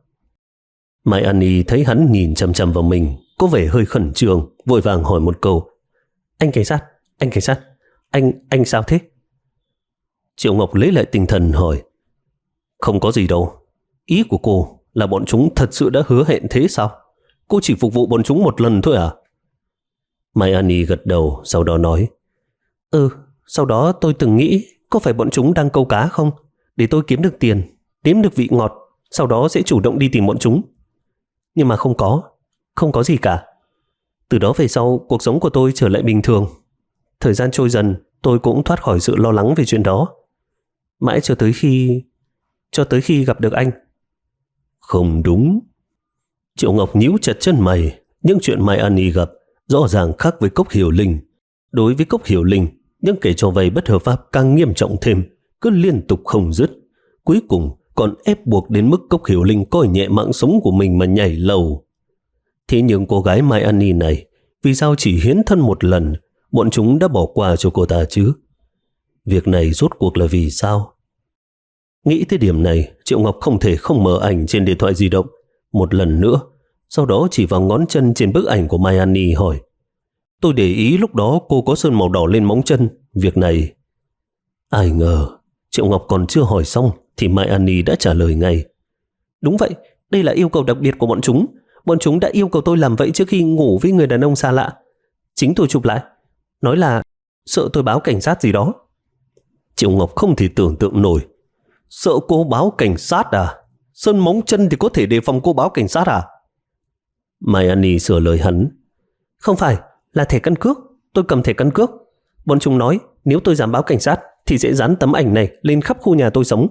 Mai Annie thấy hắn nhìn chằm chằm vào mình, có vẻ hơi khẩn trương, vội vàng hỏi một câu. Anh cảnh sát, anh cảnh sát, anh, anh sao thế? Triệu Ngọc lấy lại tinh thần hỏi. Không có gì đâu. Ý của cô là bọn chúng thật sự đã hứa hẹn thế sao? Cô chỉ phục vụ bọn chúng một lần thôi à? Mai Annie gật đầu, sau đó nói. Ừ, sau đó tôi từng nghĩ có phải bọn chúng đang câu cá không? Để tôi kiếm được tiền, nếm được vị ngọt, sau đó sẽ chủ động đi tìm bọn chúng. Nhưng mà không có, không có gì cả. Từ đó về sau, cuộc sống của tôi trở lại bình thường. Thời gian trôi dần, tôi cũng thoát khỏi sự lo lắng về chuyện đó. Mãi cho tới khi... cho tới khi gặp được anh. Không đúng. Triệu Ngọc nhíu chặt chân mày. Những chuyện Mai Annie gặp rõ ràng khác với Cốc Hiểu Linh. Đối với Cốc Hiểu Linh, những kẻ cho vay bất hợp pháp càng nghiêm trọng thêm, cứ liên tục không dứt. Cuối cùng còn ép buộc đến mức Cốc Hiểu Linh coi nhẹ mạng sống của mình mà nhảy lầu. Thế nhưng cô gái Mai Annie này, vì sao chỉ hiến thân một lần, bọn chúng đã bỏ qua cho cô ta chứ? Việc này rốt cuộc là vì sao? Nghĩ tới điểm này, Triệu Ngọc không thể không mở ảnh trên điện thoại di động một lần nữa, sau đó chỉ vào ngón chân trên bức ảnh của Mai Annie hỏi. Tôi để ý lúc đó cô có sơn màu đỏ lên móng chân, việc này... Ai ngờ, Triệu Ngọc còn chưa hỏi xong thì Mai Annie đã trả lời ngay. Đúng vậy, đây là yêu cầu đặc biệt của bọn chúng. Bọn chúng đã yêu cầu tôi làm vậy trước khi ngủ với người đàn ông xa lạ. Chính tôi chụp lại, nói là sợ tôi báo cảnh sát gì đó. Triệu Ngọc không thể tưởng tượng nổi. Sợ cô báo cảnh sát à? Sơn móng chân thì có thể đề phòng cô báo cảnh sát à? Mai Annie sửa lời hắn. Không phải, là thẻ căn cước. Tôi cầm thẻ căn cước. Bọn chúng nói nếu tôi dám báo cảnh sát thì sẽ dán tấm ảnh này lên khắp khu nhà tôi sống.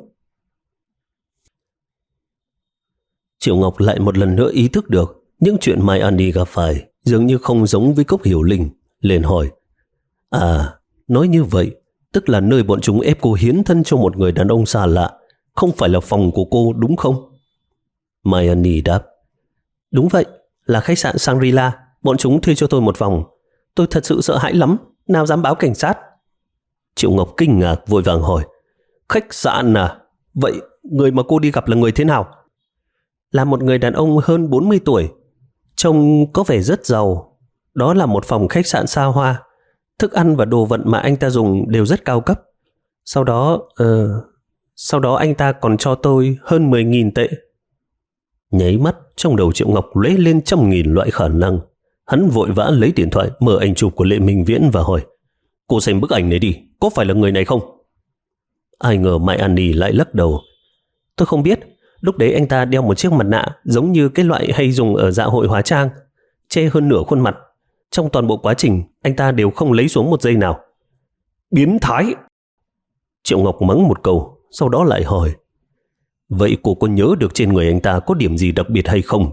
Triệu Ngọc lại một lần nữa ý thức được những chuyện Mai Annie gặp phải dường như không giống với Cốc Hiểu Linh, liền hỏi. À, nói như vậy, tức là nơi bọn chúng ép cô hiến thân cho một người đàn ông xa lạ, không phải là phòng của cô đúng không? Mai Annie đáp. Đúng vậy, là khách sạn Shangri-La. Bọn chúng thuê cho tôi một phòng. Tôi thật sự sợ hãi lắm, nào dám báo cảnh sát. Triệu Ngọc kinh ngạc vội vàng hỏi. Khách sạn à? Vậy người mà cô đi gặp là người thế nào? Là một người đàn ông hơn bốn mươi tuổi, trông có vẻ rất giàu. Đó là một phòng khách sạn xa hoa. Thức ăn và đồ vật mà anh ta dùng đều rất cao cấp. Sau đó, uh, sau đó anh ta còn cho tôi hơn mười nghìn tệ. Nháy mắt, trong đầu Triệu Ngọc lóe lên trăm nghìn loại khả năng. Hắn vội vã lấy điện thoại, mở ảnh chụp của Lệ Minh Viễn và hỏi. Cô xem bức ảnh này đi, có phải là người này không? Ai ngờ Mai Annie lại lắc đầu. Tôi không biết, lúc đấy anh ta đeo một chiếc mặt nạ giống như cái loại hay dùng ở dạ hội hóa trang, che hơn nửa khuôn mặt. Trong toàn bộ quá trình, anh ta đều không lấy xuống một giây nào. Biến thái! Triệu Ngọc mắng một câu, sau đó lại hỏi. Vậy cô có nhớ được trên người anh ta có điểm gì đặc biệt hay không?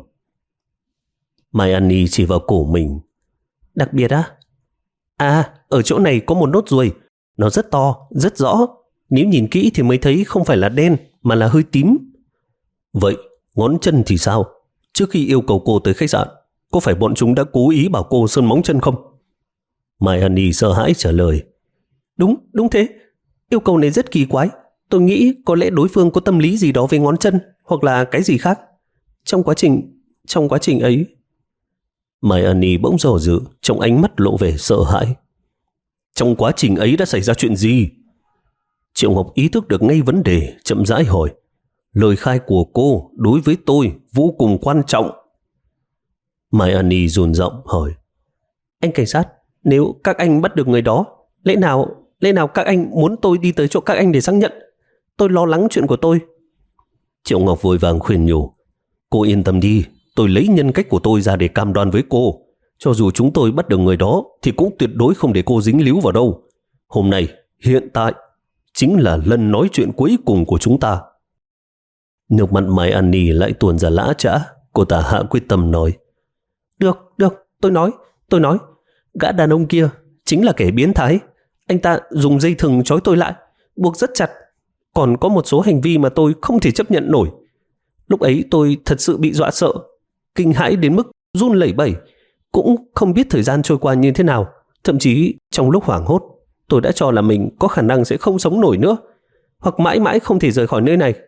Mai Annie chỉ vào cổ mình. Đặc biệt á? À, ở chỗ này có một nốt ruồi. Nó rất to, rất rõ. Nếu nhìn kỹ thì mới thấy không phải là đen, mà là hơi tím. Vậy, ngón chân thì sao? Trước khi yêu cầu cô tới khách sạn, có phải bọn chúng đã cố ý bảo cô sơn móng chân không? Mai Annie sợ hãi trả lời. Đúng, đúng thế. Yêu cầu này rất kỳ quái. Tôi nghĩ có lẽ đối phương có tâm lý gì đó với ngón chân, hoặc là cái gì khác. Trong quá trình, trong quá trình ấy... Mai Annie bỗng dò dự, trong ánh mắt lộ vẻ sợ hãi. Trong quá trình ấy đã xảy ra chuyện gì? Triệu Ngọc ý thức được ngay vấn đề, chậm rãi hỏi. Lời khai của cô đối với tôi vô cùng quan trọng. Mai Annie dồn giọng hỏi. Anh cảnh sát, nếu các anh bắt được người đó, lẽ nào, lẽ nào các anh muốn tôi đi tới chỗ các anh để xác nhận? Tôi lo lắng chuyện của tôi. Triệu Ngọc vội vàng khuyên nhủ. Cô yên tâm đi, tôi lấy nhân cách của tôi ra để cam đoan với cô. Cho dù chúng tôi bắt được người đó thì cũng tuyệt đối không để cô dính líu vào đâu. Hôm nay, hiện tại, chính là lần nói chuyện cuối cùng của chúng ta. Nước mắt Mai Annie lại tuôn ra lã chã. Cô ta hạ quyết tâm nói. Được, được, tôi nói, tôi nói. Gã đàn ông kia chính là kẻ biến thái. Anh ta dùng dây thừng trói tôi lại, buộc rất chặt. Còn có một số hành vi mà tôi không thể chấp nhận nổi. Lúc ấy tôi thật sự bị dọa sợ, kinh hãi đến mức run lẩy bẩy, cũng không biết thời gian trôi qua như thế nào. Thậm chí trong lúc hoảng hốt, tôi đã cho là mình có khả năng sẽ không sống nổi nữa, hoặc mãi mãi không thể rời khỏi nơi này.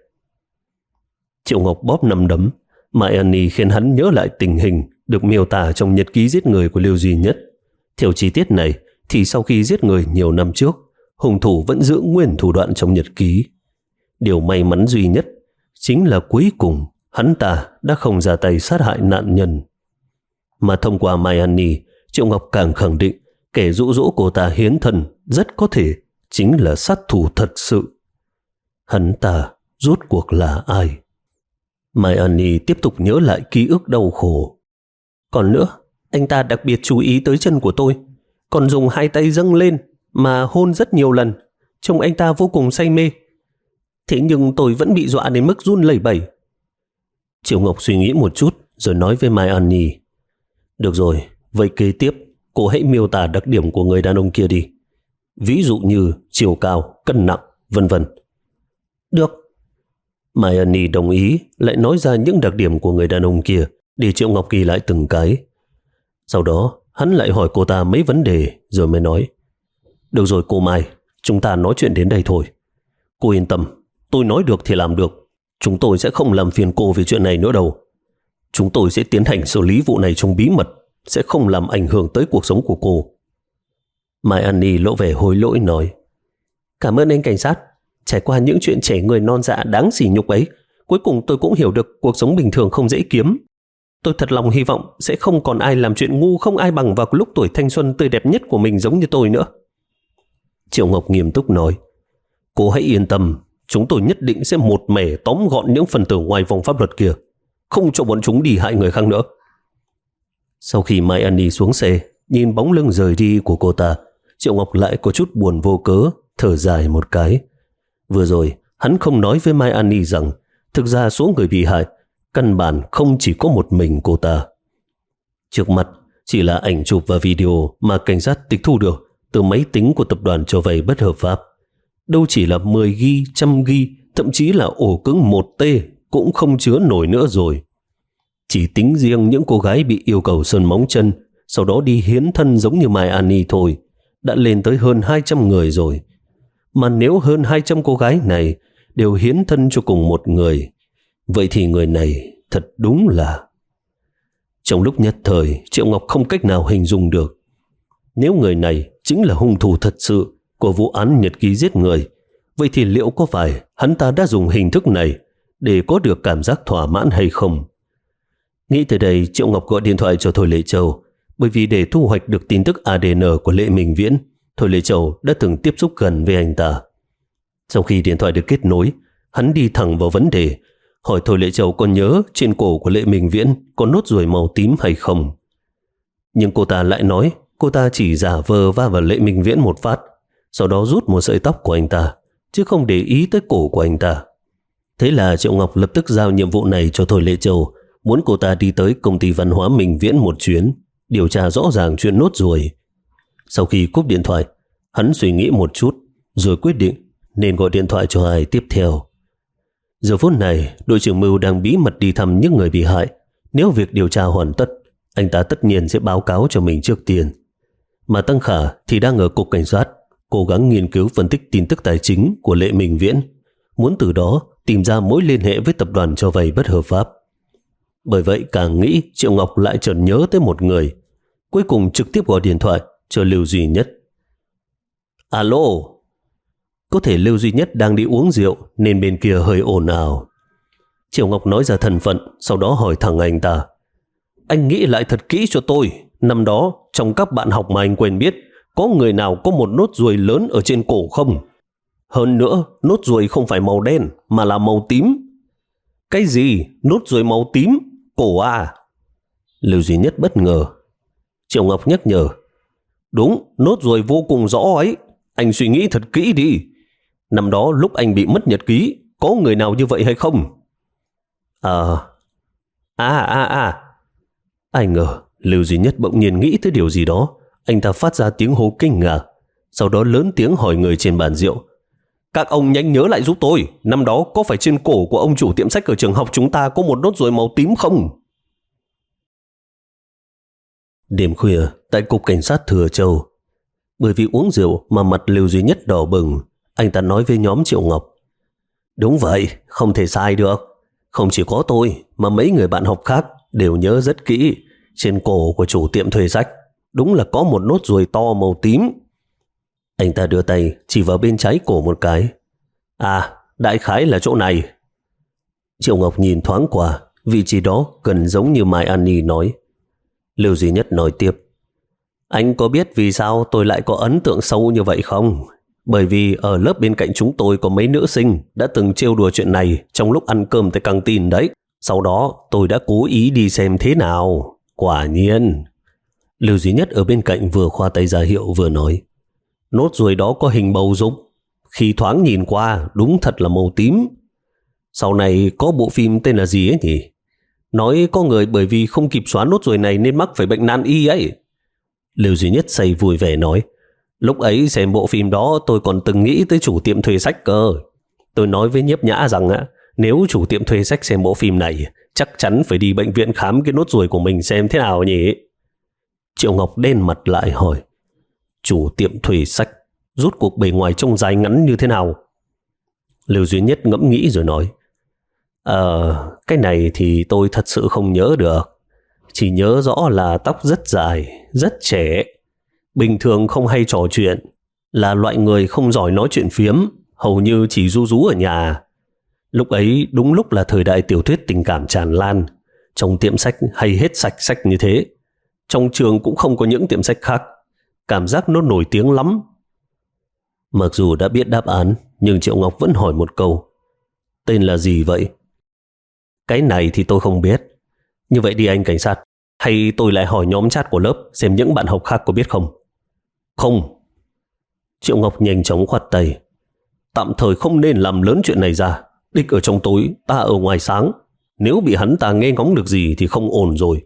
Triệu Ngọc bóp nắm đấm. Mai Annie khiến hắn nhớ lại tình hình được miêu tả trong nhật ký giết người của Lưu Duy Nhất. Theo chi tiết này thì sau khi giết người nhiều năm trước, hung thủ vẫn giữ nguyên thủ đoạn trong nhật ký. Điều may mắn duy nhất chính là cuối cùng hắn ta đã không ra tay sát hại nạn nhân. Mà thông qua Mai Annie, Triệu Ngọc càng khẳng định kẻ dụ dỗ cô ta hiến thân rất có thể chính là sát thủ thật sự. Hắn ta rốt cuộc là ai? Mai Annie tiếp tục nhớ lại ký ức đau khổ. Còn nữa, anh ta đặc biệt chú ý tới chân của tôi, còn dùng hai tay dâng lên mà hôn rất nhiều lần, trông anh ta vô cùng say mê. Thế nhưng tôi vẫn bị dọa đến mức run lẩy bẩy. Triệu Ngọc suy nghĩ một chút rồi nói với Mai Annie: Được rồi, vậy kế tiếp cô hãy miêu tả đặc điểm của người đàn ông kia đi. Ví dụ như chiều cao, cân nặng, vân vân. Được. Mai Annie đồng ý, lại nói ra những đặc điểm của người đàn ông kia để Triệu Ngọc ghi lại từng cái. Sau đó hắn lại hỏi cô ta mấy vấn đề rồi mới nói: Được rồi cô Mai, chúng ta nói chuyện đến đây thôi. Cô yên tâm, tôi nói được thì làm được. Chúng tôi sẽ không làm phiền cô về chuyện này nữa đâu. Chúng tôi sẽ tiến hành xử lý vụ này trong bí mật, sẽ không làm ảnh hưởng tới cuộc sống của cô. Mai Annie lộ vẻ hối lỗi nói: Cảm ơn anh cảnh sát. Trải qua những chuyện trẻ người non dạ đáng sỉ nhục ấy, cuối cùng tôi cũng hiểu được cuộc sống bình thường không dễ kiếm. Tôi thật lòng hy vọng sẽ không còn ai làm chuyện ngu không ai bằng vào lúc tuổi thanh xuân tươi đẹp nhất của mình giống như tôi nữa. Triệu Ngọc nghiêm túc nói: Cô hãy yên tâm, chúng tôi nhất định sẽ một mẻ tóm gọn những phần tử ngoài vòng pháp luật kia, không cho bọn chúng đi hại người khác nữa. Sau khi Mai Annie xuống xe, nhìn bóng lưng rời đi của cô ta, Triệu Ngọc lại có chút buồn vô cớ, thở dài một cái. Vừa rồi, hắn không nói với Mai Annie rằng thực ra số người bị hại căn bản không chỉ có một mình cô ta. Trước mặt chỉ là ảnh chụp và video mà cảnh sát tịch thu được từ máy tính của tập đoàn cho vay bất hợp pháp. Đâu chỉ là mười gi ga bai, trăm gi ga bai, thậm chí là ổ cứng một tê cũng không chứa nổi nữa rồi. Chỉ tính riêng những cô gái bị yêu cầu sơn móng chân, sau đó đi hiến thân giống như Mai Annie thôi, đã lên tới hơn hai trăm người rồi. Mà nếu hơn hai trăm cô gái này đều hiến thân cho cùng một người, vậy thì người này thật đúng là... Trong lúc nhất thời, Triệu Ngọc không cách nào hình dung được. Nếu người này chính là hung thủ thật sự của vụ án nhật ký giết người, vậy thì liệu có phải hắn ta đã dùng hình thức này để có được cảm giác thỏa mãn hay không? Nghĩ tới đây, Triệu Ngọc gọi điện thoại cho Thôi Lệ Châu, bởi vì để thu hoạch được tin tức a đê en của Lệ Minh Viễn, Thôi Lệ Châu đã từng tiếp xúc gần với anh ta. Sau khi điện thoại được kết nối, hắn đi thẳng vào vấn đề, hỏi Thôi Lệ Châu có nhớ trên cổ của Lệ Minh Viễn có nốt ruồi màu tím hay không. Nhưng cô ta lại nói cô ta chỉ giả vờ va vào Lệ Minh Viễn một phát, sau đó rút một sợi tóc của anh ta, chứ không để ý tới cổ của anh ta. Thế là Triệu Ngọc lập tức giao nhiệm vụ này cho Thôi Lệ Châu, muốn cô ta đi tới công ty văn hóa Minh Viễn một chuyến, điều tra rõ ràng chuyện nốt ruồi. Sau khi cúp điện thoại, hắn suy nghĩ một chút rồi quyết định nên gọi điện thoại cho ai tiếp theo. Giờ phút này, đội trưởng Mưu đang bí mật đi thăm những người bị hại. Nếu việc điều tra hoàn tất, anh ta tất nhiên sẽ báo cáo cho mình trước tiên. Mà Tăng Khả thì đang ở cục cảnh sát, cố gắng nghiên cứu phân tích tin tức tài chính của Lệ Minh Viễn, muốn từ đó tìm ra mối liên hệ với tập đoàn cho vay bất hợp pháp. Bởi vậy càng nghĩ, Triệu Ngọc lại chợt nhớ tới một người, cuối cùng trực tiếp gọi điện thoại cho Lưu Duy Nhất. Alo. Có thể Lưu Duy Nhất đang đi uống rượu nên bên kia hơi ồn ào. Triệu Ngọc nói ra thân phận, sau đó hỏi thẳng anh ta: Anh nghĩ lại thật kỹ cho tôi, năm đó trong các bạn học mà anh quen biết, có người nào có một nốt ruồi lớn ở trên cổ không? Hơn nữa, nốt ruồi không phải màu đen mà là màu tím. Cái gì? Nốt ruồi màu tím? Cổ à? Lưu Duy Nhất bất ngờ. Triệu Ngọc nhắc nhở: Đúng, nốt ruồi vô cùng rõ ấy. Anh suy nghĩ thật kỹ đi. Năm đó lúc anh bị mất nhật ký, có người nào như vậy hay không? À, à, à, à. Ai ngờ, Lưu Duy Nhất bỗng nhiên nghĩ tới điều gì đó. Anh ta phát ra tiếng hô kinh ngạc, sau đó lớn tiếng hỏi người trên bàn rượu: Các ông nhanh nhớ lại giúp tôi, năm đó có phải trên cổ của ông chủ tiệm sách ở trường học chúng ta có một nốt ruồi màu tím không? Đêm khuya, tại cục cảnh sát Thừa Châu, Bởi vì uống rượu mà mặt Lưu Duy Nhất đỏ bừng, anh ta nói với nhóm Triệu Ngọc. Đúng vậy, không thể sai được. Không chỉ có tôi mà mấy người bạn học khác đều nhớ rất kỹ. Trên cổ của chủ tiệm thuê sách đúng là có một nốt ruồi to màu tím. Anh ta đưa tay chỉ vào bên trái cổ một cái. À, đại khái là chỗ này. Triệu Ngọc nhìn thoáng qua, vị trí đó gần giống như Mai Annie nói. Lưu Duy Nhất nói tiếp. Anh có biết vì sao tôi lại có ấn tượng sâu như vậy không? Bởi vì ở lớp bên cạnh chúng tôi có mấy nữ sinh đã từng trêu đùa chuyện này trong lúc ăn cơm tại căng tin đấy. Sau đó tôi đã cố ý đi xem thế nào. Quả nhiên. Lưu Duy Nhất ở bên cạnh vừa khoa tay ra hiệu vừa nói. Nốt ruồi đó có hình bầu dục. Khi thoáng nhìn qua đúng thật là màu tím. Sau này có bộ phim tên là gì ấy nhỉ? Nói có người bởi vì không kịp xóa nốt ruồi này nên mắc phải bệnh nan y ấy. Lưu Duy Nhất say vui vẻ nói. Lúc ấy xem bộ phim đó tôi còn từng nghĩ tới chủ tiệm thuê sách cơ. Tôi nói với Nhiếp Nhã rằng á, nếu chủ tiệm thuê sách xem bộ phim này chắc chắn phải đi bệnh viện khám cái nốt ruồi của mình xem thế nào nhỉ. Triệu Ngọc đen mặt lại hỏi. Chủ tiệm thuê sách rút cuộc bề ngoài trông dài ngắn như thế nào? Lưu Duy Nhất ngẫm nghĩ rồi nói. Ờ, cái này thì tôi thật sự không nhớ được. Chỉ nhớ rõ là tóc rất dài, rất trẻ. Bình thường không hay trò chuyện. Là loại người không giỏi nói chuyện phiếm, hầu như chỉ ru rú ở nhà. Lúc ấy đúng lúc là thời đại tiểu thuyết tình cảm tràn lan. Trong tiệm sách hay hết sạch sách như thế. Trong trường cũng không có những tiệm sách khác. Cảm giác nó nổi tiếng lắm. Mặc dù đã biết đáp án, nhưng Triệu Ngọc vẫn hỏi một câu. Tên là gì vậy? Cái này thì tôi không biết. Như vậy đi anh cảnh sát, hay tôi lại hỏi nhóm chat của lớp xem những bạn học khác có biết không? Không. Triệu Ngọc nhanh chóng khoát tay. Tạm thời không nên làm lớn chuyện này ra. Đích ở trong tối, ta ở ngoài sáng. Nếu bị hắn ta nghe ngóng được gì thì không ổn rồi.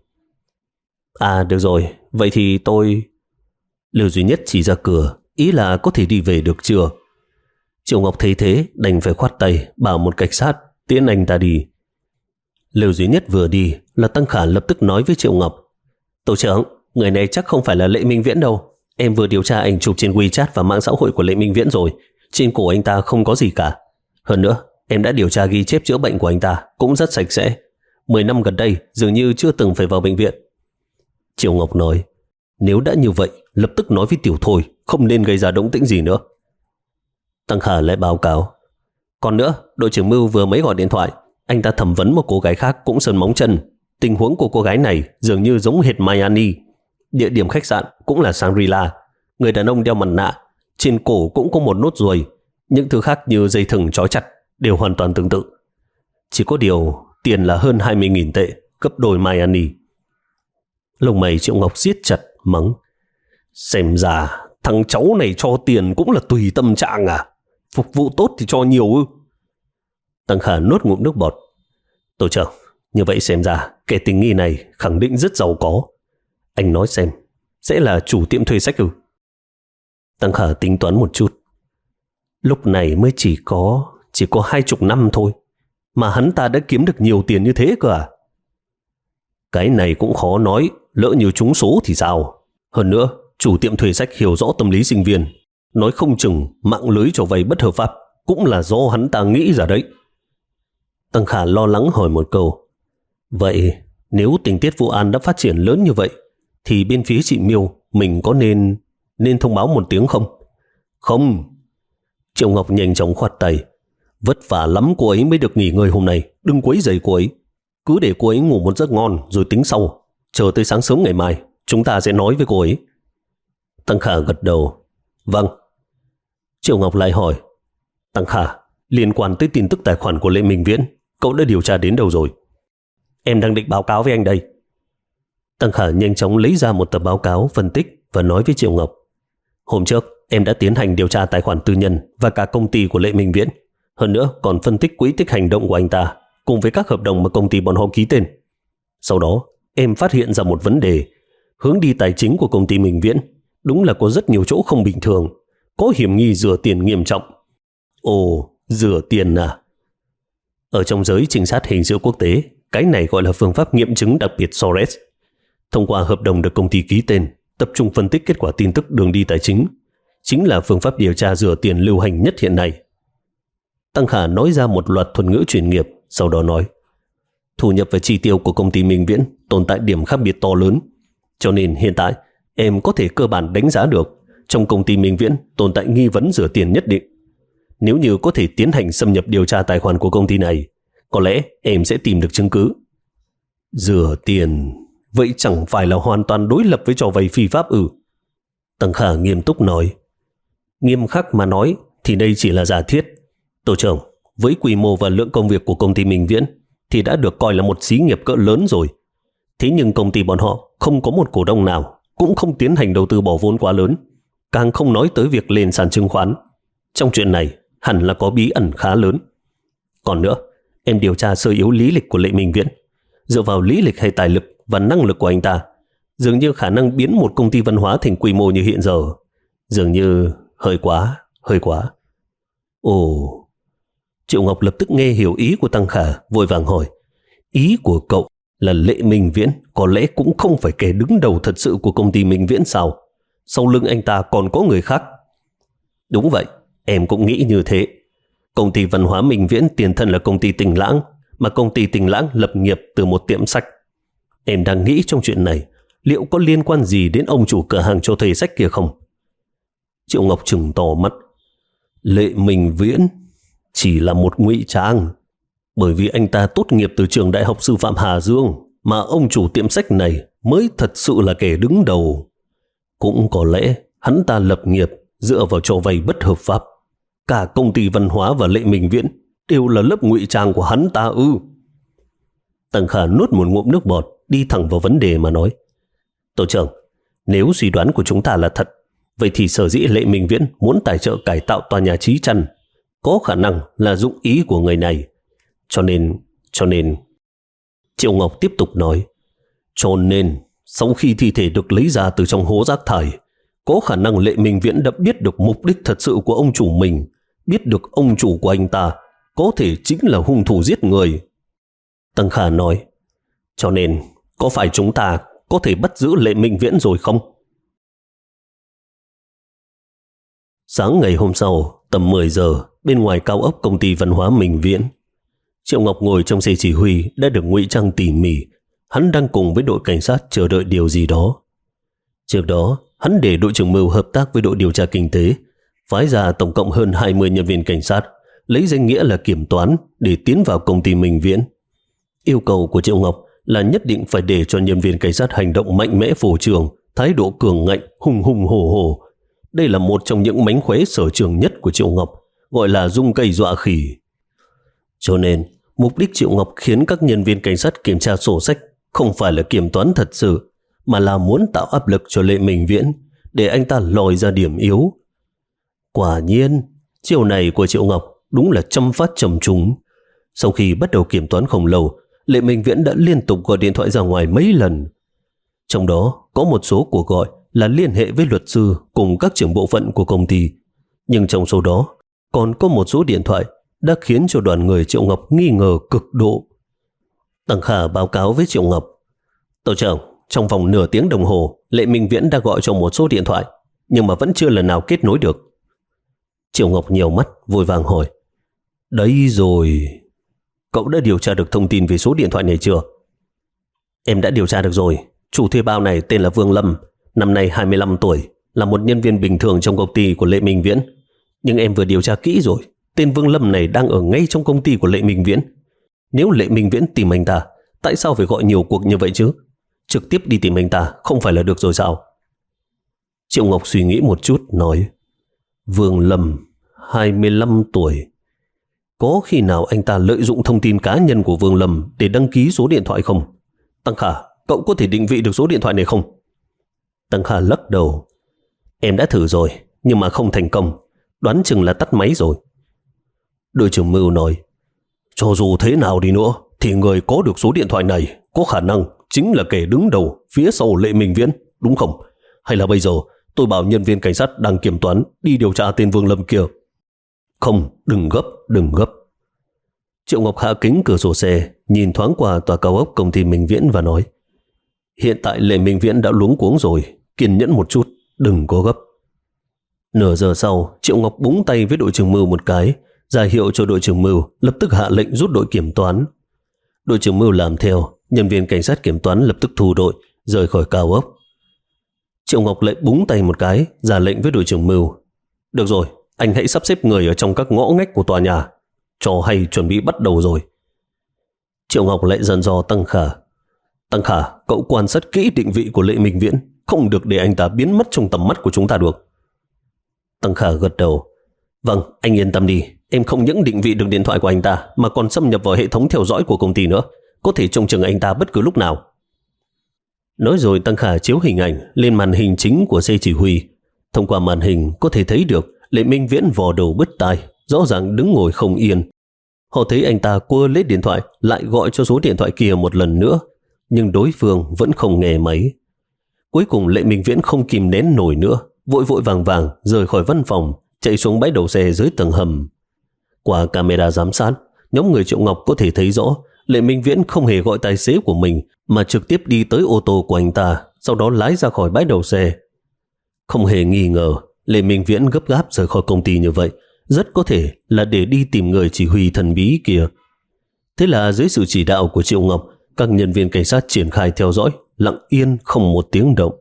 À được rồi, vậy thì tôi... Lưu Duy Nhất chỉ ra cửa, ý là có thể đi về được chưa? Triệu Ngọc thấy thế đành phải khoát tay bảo một cảnh sát tiễn anh ta đi. Lưu Duy Nhất vừa đi là Tăng Khả lập tức nói với Triệu Ngọc. Tổ trưởng, người này chắc không phải là Lệ Minh Viễn đâu. Em vừa điều tra ảnh chụp trên WeChat và mạng xã hội của Lệ Minh Viễn rồi. Trên cổ anh ta không có gì cả. Hơn nữa, em đã điều tra ghi chép chữa bệnh của anh ta, cũng rất sạch sẽ. Mười năm gần đây dường như chưa từng phải vào bệnh viện. Triệu Ngọc nói. Nếu đã như vậy, lập tức nói với Tiểu Thôi, không nên gây ra động tĩnh gì nữa. Tăng Khả lại báo cáo. Còn nữa, đội trưởng Mưu vừa mới gọi điện thoại. Anh ta thẩm vấn một cô gái khác cũng sơn móng chân. Tình huống của cô gái này dường như giống hệt Miami. Địa điểm khách sạn cũng là Shangri-La. Người đàn ông đeo mặt nạ, trên cổ cũng có một nốt ruồi. Những thứ khác như dây thừng trói chặt đều hoàn toàn tương tự. Chỉ có điều tiền là hơn hai mươi nghìn tệ, gấp đôi Miami. Lông mày Triệu Ngọc siết chặt mắng. Xem ra thằng cháu này cho tiền cũng là tùy tâm trạng à? Phục vụ tốt thì cho nhiều ư? Tăng Khả nuốt ngụm nước bọt. Tổ trưởng, như vậy xem ra kẻ tình nghi này khẳng định rất giàu có. Anh nói xem, sẽ là chủ tiệm thuê sách ư? Tăng Khả tính toán một chút. Lúc này mới chỉ có Chỉ có hai chục năm thôi, mà hắn ta đã kiếm được nhiều tiền như thế cơ à? Cái này cũng khó nói. Lỡ như trúng số thì sao? Hơn nữa, chủ tiệm thuê sách hiểu rõ tâm lý sinh viên. Nói không chừng mạng lưới cho vay bất hợp pháp cũng là do hắn ta nghĩ ra đấy. Tăng Khả lo lắng hỏi một câu. Vậy nếu tình tiết vụ án đã phát triển lớn như vậy thì bên phía chị Miêu mình có nên Nên thông báo một tiếng không? Không. Triệu Ngọc nhanh chóng khoát tay. Vất vả lắm cô ấy mới được nghỉ ngơi hôm nay. Đừng quấy rầy cô ấy. Cứ để cô ấy ngủ một giấc ngon rồi tính sau. Chờ tới sáng sớm ngày mai chúng ta sẽ nói với cô ấy. Tăng Khả gật đầu. Vâng. Triệu Ngọc lại hỏi. Tăng Khả, liên quan tới tin tức tài khoản của Lệ Minh Viễn, cậu đã điều tra đến đâu rồi? Em đang định báo cáo với anh đây. Tăng Khả nhanh chóng lấy ra một tập báo cáo phân tích và nói với Triệu Ngọc. Hôm trước em đã tiến hành điều tra tài khoản tư nhân và cả công ty của Lệ Minh Viễn. Hơn nữa còn phân tích quỹ tích hành động của anh ta cùng với các hợp đồng mà công ty bọn họ ký tên. Sau đó em phát hiện ra một vấn đề. Hướng đi tài chính của công ty Minh Viễn đúng là có rất nhiều chỗ không bình thường, có hiểm nghi rửa tiền nghiêm trọng. Ồ, rửa tiền à? Ở trong giới trinh sát hình sự quốc tế, cái này gọi là phương pháp nghiệm chứng đặc biệt Soares. Thông qua hợp đồng được công ty ký tên, tập trung phân tích kết quả tin tức đường đi tài chính, chính là phương pháp điều tra rửa tiền lưu hành nhất hiện nay. Tăng Khả nói ra một loạt thuật ngữ chuyên nghiệp, sau đó nói: thu nhập và chi tiêu của công ty Minh Viễn tồn tại điểm khác biệt to lớn, cho nên hiện tại em có thể cơ bản đánh giá được trong công ty Minh Viễn tồn tại nghi vấn rửa tiền nhất định. Nếu như có thể tiến hành xâm nhập điều tra tài khoản của công ty này, có lẽ em sẽ tìm được chứng cứ. Rửa tiền, vậy chẳng phải là hoàn toàn đối lập với trò vay phi pháp ư? Tăng Khả nghiêm túc nói. Nghiêm khắc mà nói thì đây chỉ là giả thiết. Tổ trưởng, với quy mô và lượng công việc của công ty Minh Viễn thì đã được coi là một xí nghiệp cỡ lớn rồi. Thế nhưng công ty bọn họ không có một cổ đông nào, cũng không tiến hành đầu tư bỏ vốn quá lớn, càng không nói tới việc lên sàn chứng khoán. Trong chuyện này hẳn là có bí ẩn khá lớn. Còn nữa, em điều tra sơ yếu lý lịch của Lệ Minh Viễn. Dựa vào lý lịch hay tài lực và năng lực của anh ta, dường như khả năng biến một công ty văn hóa thành quy mô như hiện giờ dường như hơi quá, hơi quá. Ồ, Triệu Ngọc lập tức nghe hiểu ý của Tăng Khả, vội vàng hỏi: ý của cậu là Lệ Minh Viễn có lẽ cũng không phải kẻ đứng đầu thật sự của công ty Minh Viễn sao? Sau lưng anh ta còn có người khác? Đúng vậy, em cũng nghĩ như thế. Công ty văn hóa Minh Viễn tiền thân là công ty Tình Lãng, mà công ty Tình Lãng lập nghiệp từ một tiệm sách. Em đang nghĩ trong chuyện này liệu có liên quan gì đến ông chủ cửa hàng cho thuê sách kia không? Triệu Ngọc trừng to mắt. Lệ Minh Viễn chỉ là một ngụy trang, bởi vì anh ta tốt nghiệp từ trường đại học sư phạm Hà Dương, mà ông chủ tiệm sách này mới thật sự là kẻ đứng đầu. Cũng có lẽ hắn ta lập nghiệp dựa vào cho vay bất hợp pháp. Cả công ty văn hóa và Lệ Minh Viễn đều là lớp ngụy trang của hắn ta ư? Tăng Khả nuốt một ngụm nước bọt, đi thẳng vào vấn đề mà nói: Tổ trưởng, nếu suy đoán của chúng ta là thật, vậy thì sở dĩ Lệ Minh Viễn muốn tài trợ cải tạo tòa nhà Chí Trăn có khả năng là dụng ý của người này. Cho nên, cho nên... Triệu Ngọc tiếp tục nói: cho nên, sau khi thi thể được lấy ra từ trong hố rác thải, có khả năng Lệ Minh Viễn đã biết được mục đích thật sự của ông chủ mình, biết được ông chủ của anh ta có thể chính là hung thủ giết người. Tăng Khả nói: cho nên, có phải chúng ta có thể bắt giữ Lệ Minh Viễn rồi không? Sáng ngày hôm sau, tầm mười giờ, bên ngoài cao ốc công ty văn hóa Minh Viễn, Triệu Ngọc ngồi trong xe chỉ huy đã được ngụy trang tỉ mỉ. Hắn đang cùng với đội cảnh sát chờ đợi điều gì đó. Trước đó, hắn để đội trưởng Mưu hợp tác với đội điều tra kinh tế, phái ra tổng cộng hơn hai mươi nhân viên cảnh sát, lấy danh nghĩa là kiểm toán để tiến vào công ty Minh Viễn. Yêu cầu của Triệu Ngọc là nhất định phải để cho nhân viên cảnh sát hành động mạnh mẽ phô trương, thái độ cường ngạnh, hùng hùng hổ hổ. Đây là một trong những mánh khóe sở trường nhất của Triệu Ngọc, gọi là dung cây dọa khỉ. Cho nên, mục đích Triệu Ngọc khiến các nhân viên cảnh sát kiểm tra sổ sách không phải là kiểm toán thật sự, mà là muốn tạo áp lực cho Lệ Minh Viễn để anh ta lòi ra điểm yếu. Quả nhiên, chiều này của Triệu Ngọc đúng là chăm phát chầm trúng. Sau khi bắt đầu kiểm toán không lâu, Lệ Minh Viễn đã liên tục gọi điện thoại ra ngoài mấy lần. Trong đó có một số cuộc gọi là liên hệ với luật sư cùng các trưởng bộ phận của công ty. Nhưng trong số đó còn có một số điện thoại đã khiến cho đoàn người Triệu Ngọc nghi ngờ cực độ. Tăng Khả báo cáo với Triệu Ngọc: Tổ trưởng, trong vòng nửa tiếng đồng hồ, Lệ Minh Viễn đã gọi cho một số điện thoại, nhưng mà vẫn chưa lần nào kết nối được. Triệu Ngọc nhiều mắt, vội vàng hỏi: Đấy rồi, cậu đã điều tra được thông tin về số điện thoại này chưa? Em đã điều tra được rồi. Chủ thuê bao này tên là Vương Lâm, năm nay hai mươi lăm tuổi, là một nhân viên bình thường trong công ty của Lệ Minh Viễn. Nhưng em vừa điều tra kỹ rồi, tên Vương Lâm này đang ở ngay trong công ty của Lệ Minh Viễn. Nếu Lệ Minh Viễn tìm anh ta, tại sao phải gọi nhiều cuộc như vậy chứ? Trực tiếp đi tìm anh ta không phải là được rồi sao? Triệu Ngọc suy nghĩ một chút, nói: Vương Lâm, hai mươi lăm tuổi. Có khi nào anh ta lợi dụng thông tin cá nhân của Vương Lâm để đăng ký số điện thoại không? Tăng Khả, cậu có thể định vị được số điện thoại này không? Tăng Khả lắc đầu: Em đã thử rồi, nhưng mà không thành công. Đoán chừng là tắt máy rồi. Đội trưởng Mưu nói: Cho dù thế nào đi nữa, thì người có được số điện thoại này có khả năng chính là kẻ đứng đầu phía sau Lệ Minh Viễn, đúng không? Hay là bây giờ tôi bảo nhân viên cảnh sát đang kiểm toán đi điều tra tên Vương Lâm kia? Không, đừng gấp, đừng gấp. Triệu Ngọc hạ kính cửa sổ xe, nhìn thoáng qua tòa cao ốc công ty Minh Viễn và nói: Hiện tại Lệ Minh Viễn đã luống cuống rồi, kiên nhẫn một chút, đừng có gấp. Nửa giờ sau, Triệu Ngọc búng tay với đội trưởng Mưu một cái, ra hiệu cho đội trưởng Mưu lập tức hạ lệnh rút đội kiểm toán. Đội trưởng Mưu làm theo, nhân viên cảnh sát kiểm toán lập tức thu đội, rời khỏi cao ốc. Triệu Ngọc lại búng tay một cái, ra lệnh với đội trưởng Mưu. Được rồi, anh hãy sắp xếp người ở trong các ngõ ngách của tòa nhà. Trò hay chuẩn bị bắt đầu rồi. Triệu Ngọc lại dặn dò Tăng Khả. Tăng Khả, cậu quan sát kỹ định vị của Lệ Minh Viễn, không được để anh ta biến mất trong tầm mắt của chúng ta được. Tăng Khả gật đầu. Vâng, anh yên tâm đi, em không những định vị được điện thoại của anh ta mà còn xâm nhập vào hệ thống theo dõi của công ty nữa, có thể trông chừng anh ta bất cứ lúc nào. Nói rồi Tăng Khả chiếu hình ảnh lên màn hình chính của xe chỉ huy. Thông qua màn hình có thể thấy được Lệ Minh Viễn vò đầu bứt tai, rõ ràng đứng ngồi không yên. Họ thấy anh ta quơ lấy điện thoại lại gọi cho số điện thoại kia một lần nữa, nhưng đối phương vẫn không nghe máy. Cuối cùng Lệ Minh Viễn không kìm nén nổi nữa, vội vội vàng vàng rời khỏi văn phòng, chạy xuống bãi đậu xe dưới tầng hầm. Qua camera giám sát, nhóm người Triệu Ngọc có thể thấy rõ Lệ Minh Viễn không hề gọi tài xế của mình mà trực tiếp đi tới ô tô của anh ta, sau đó lái ra khỏi bãi đậu xe. Không hề nghi ngờ, Lệ Minh Viễn gấp gáp rời khỏi công ty như vậy rất có thể là để đi tìm người chỉ huy thần bí kia. Thế là dưới sự chỉ đạo của Triệu Ngọc, các nhân viên cảnh sát triển khai theo dõi, lặng yên không một tiếng động.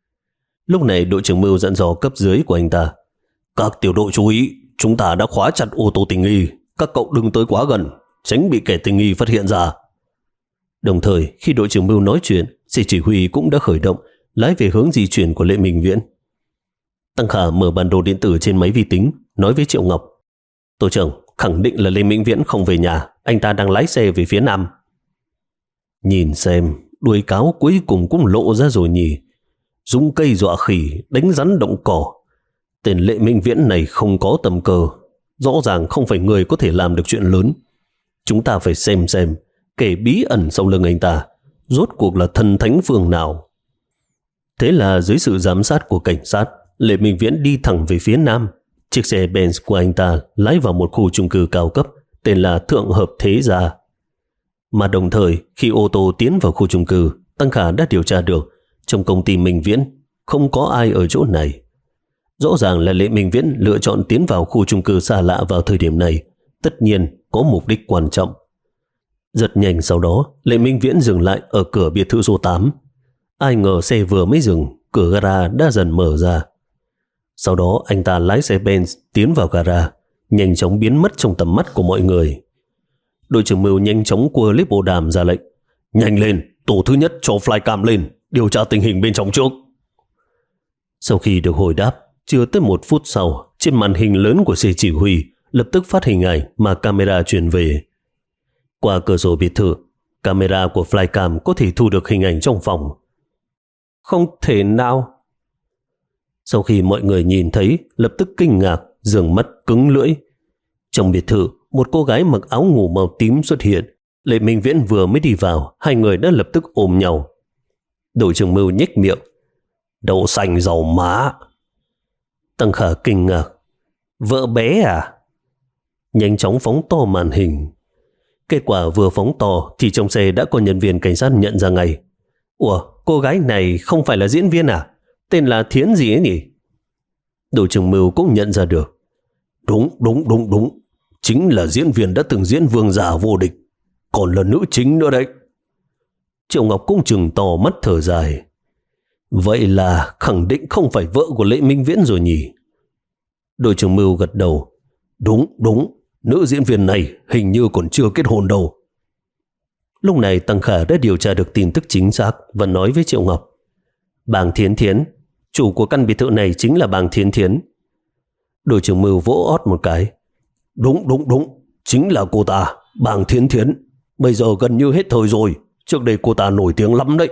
Lúc này đội trưởng Mưu dặn dò cấp dưới của anh ta. Các tiểu đội chú ý, chúng ta đã khóa chặt ô tô tình nghi, các cậu đừng tới quá gần, tránh bị kẻ tình nghi phát hiện ra. Đồng thời, khi đội trưởng Mưu nói chuyện, xe chỉ huy cũng đã khởi động, lái về hướng di chuyển của Lệ Minh Viễn. Tăng Khả mở bản đồ điện tử trên máy vi tính, nói với Triệu Ngọc. Tổ trưởng, khẳng định là Lê Minh Viễn không về nhà, anh ta đang lái xe về phía nam. Nhìn xem, đuôi cáo cuối cùng cũng lộ ra rồi nhỉ. Dùng cây dọa khỉ, đánh rắn động cỏ. Tên Lệ Minh Viễn này không có tầm cơ, rõ ràng không phải người có thể làm được chuyện lớn. Chúng ta phải xem xem kẻ bí ẩn sau lưng anh ta rốt cuộc là thần thánh phương nào. Thế là dưới sự giám sát của cảnh sát, Lệ Minh Viễn đi thẳng về phía nam. Chiếc xe Benz của anh ta lái vào một khu chung cư cao cấp tên là Thượng Hợp Thế Gia. Mà đồng thời, khi ô tô tiến vào khu chung cư, Tăng Khả đã điều tra được trong công ty Minh Viễn không có ai ở chỗ này. Rõ ràng là Lệ Minh Viễn lựa chọn tiến vào khu chung cư xa lạ vào thời điểm này, tất nhiên có mục đích quan trọng. Rất nhanh sau đó, Lệ Minh Viễn dừng lại ở cửa biệt thự số tám. Ai ngờ xe vừa mới dừng, cửa gara đã dần mở ra. Sau đó anh ta lái xe Benz tiến vào gara, nhanh chóng biến mất trong tầm mắt của mọi người. Đội trưởng Mưu nhanh chóng quơ clip bộ đàm ra lệnh. Nhanh lên, tổ thứ nhất cho flycam lên, điều tra tình hình bên trong trước. Sau khi được hồi đáp, chưa tới một phút sau, trên màn hình lớn của xe chỉ huy lập tức phát hình ảnh mà camera truyền về. Qua cửa sổ biệt thự, camera của flycam có thể thu được hình ảnh trong phòng. Không thể nào. Sau khi mọi người nhìn thấy, lập tức kinh ngạc, dường mắt cứng lưỡi. Trong biệt thự, một cô gái mặc áo ngủ màu tím xuất hiện. Lệ Minh Viễn vừa mới đi vào, hai người đã lập tức ôm nhau. Đội trưởng Mưu nhếch miệng. Đậu xanh dầu má. Tăng Khả kinh ngạc. Vợ bé à? Nhanh chóng phóng to màn hình. Kết quả vừa phóng to thì trong xe đã có nhân viên cảnh sát nhận ra ngay. Ủa, cô gái này không phải là diễn viên à? Tên là Thiến gì ấy nhỉ? Đội trưởng Mưu cũng nhận ra được. Đúng, đúng, đúng, đúng. Chính là diễn viên đã từng diễn Vương Giả Vô Địch. Còn là nữ chính nữa đấy. Triệu Ngọc cũng trừng to mắt thở dài. Vậy là khẳng định không phải vợ của Lệ Minh Viễn rồi nhỉ? Đội trưởng Mưu gật đầu. Đúng, đúng. Nữ diễn viên này hình như còn chưa kết hôn đâu. Lúc này Tăng Khả đã điều tra được tin tức chính xác và nói với Triệu Ngọc. Bàng Thiến Thiến, chủ của căn biệt thự này chính là Bàng Thiến Thiến. Đội trưởng Mưu vỗ ót một cái. Đúng, đúng, đúng. Chính là cô ta, Bàng Thiến Thiến. Bây giờ gần như hết thời rồi. Trước đây cô ta nổi tiếng lắm đấy.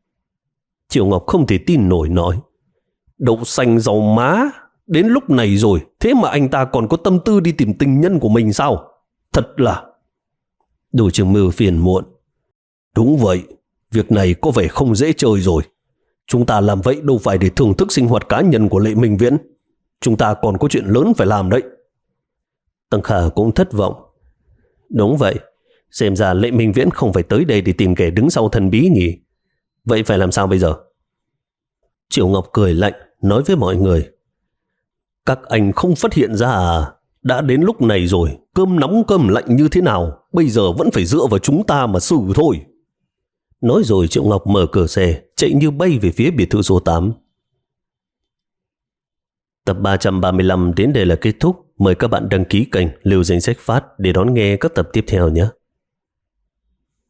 Triệu Ngọc không thể tin nổi nói. Đậu xanh dầu má. Đến lúc này rồi, thế mà anh ta còn có tâm tư đi tìm tình nhân của mình sao? Thật là... Đội trưởng Mưu phiền muộn. Đúng vậy, việc này có vẻ không dễ chơi rồi. Chúng ta làm vậy đâu phải để thưởng thức sinh hoạt cá nhân của Lệ Minh Viễn. Chúng ta còn có chuyện lớn phải làm đấy. Tăng Khả cũng thất vọng. Đúng vậy, xem ra Lệ Minh Viễn không phải tới đây để tìm kẻ đứng sau thần bí nhỉ. Vậy phải làm sao bây giờ? Triệu Ngọc cười lạnh, nói với mọi người. Các anh không phát hiện ra à? Đã đến lúc này rồi, cơm nóng cơm lạnh như thế nào, bây giờ vẫn phải dựa vào chúng ta mà xử thôi. Nói rồi Triệu Ngọc mở cửa xe, chạy như bay về phía biệt thự số tám. Tập ba trăm ba mươi lăm đến đây là kết thúc. Mời các bạn đăng ký kênh Lưu Danh Sách Phát để đón nghe các tập tiếp theo nhé.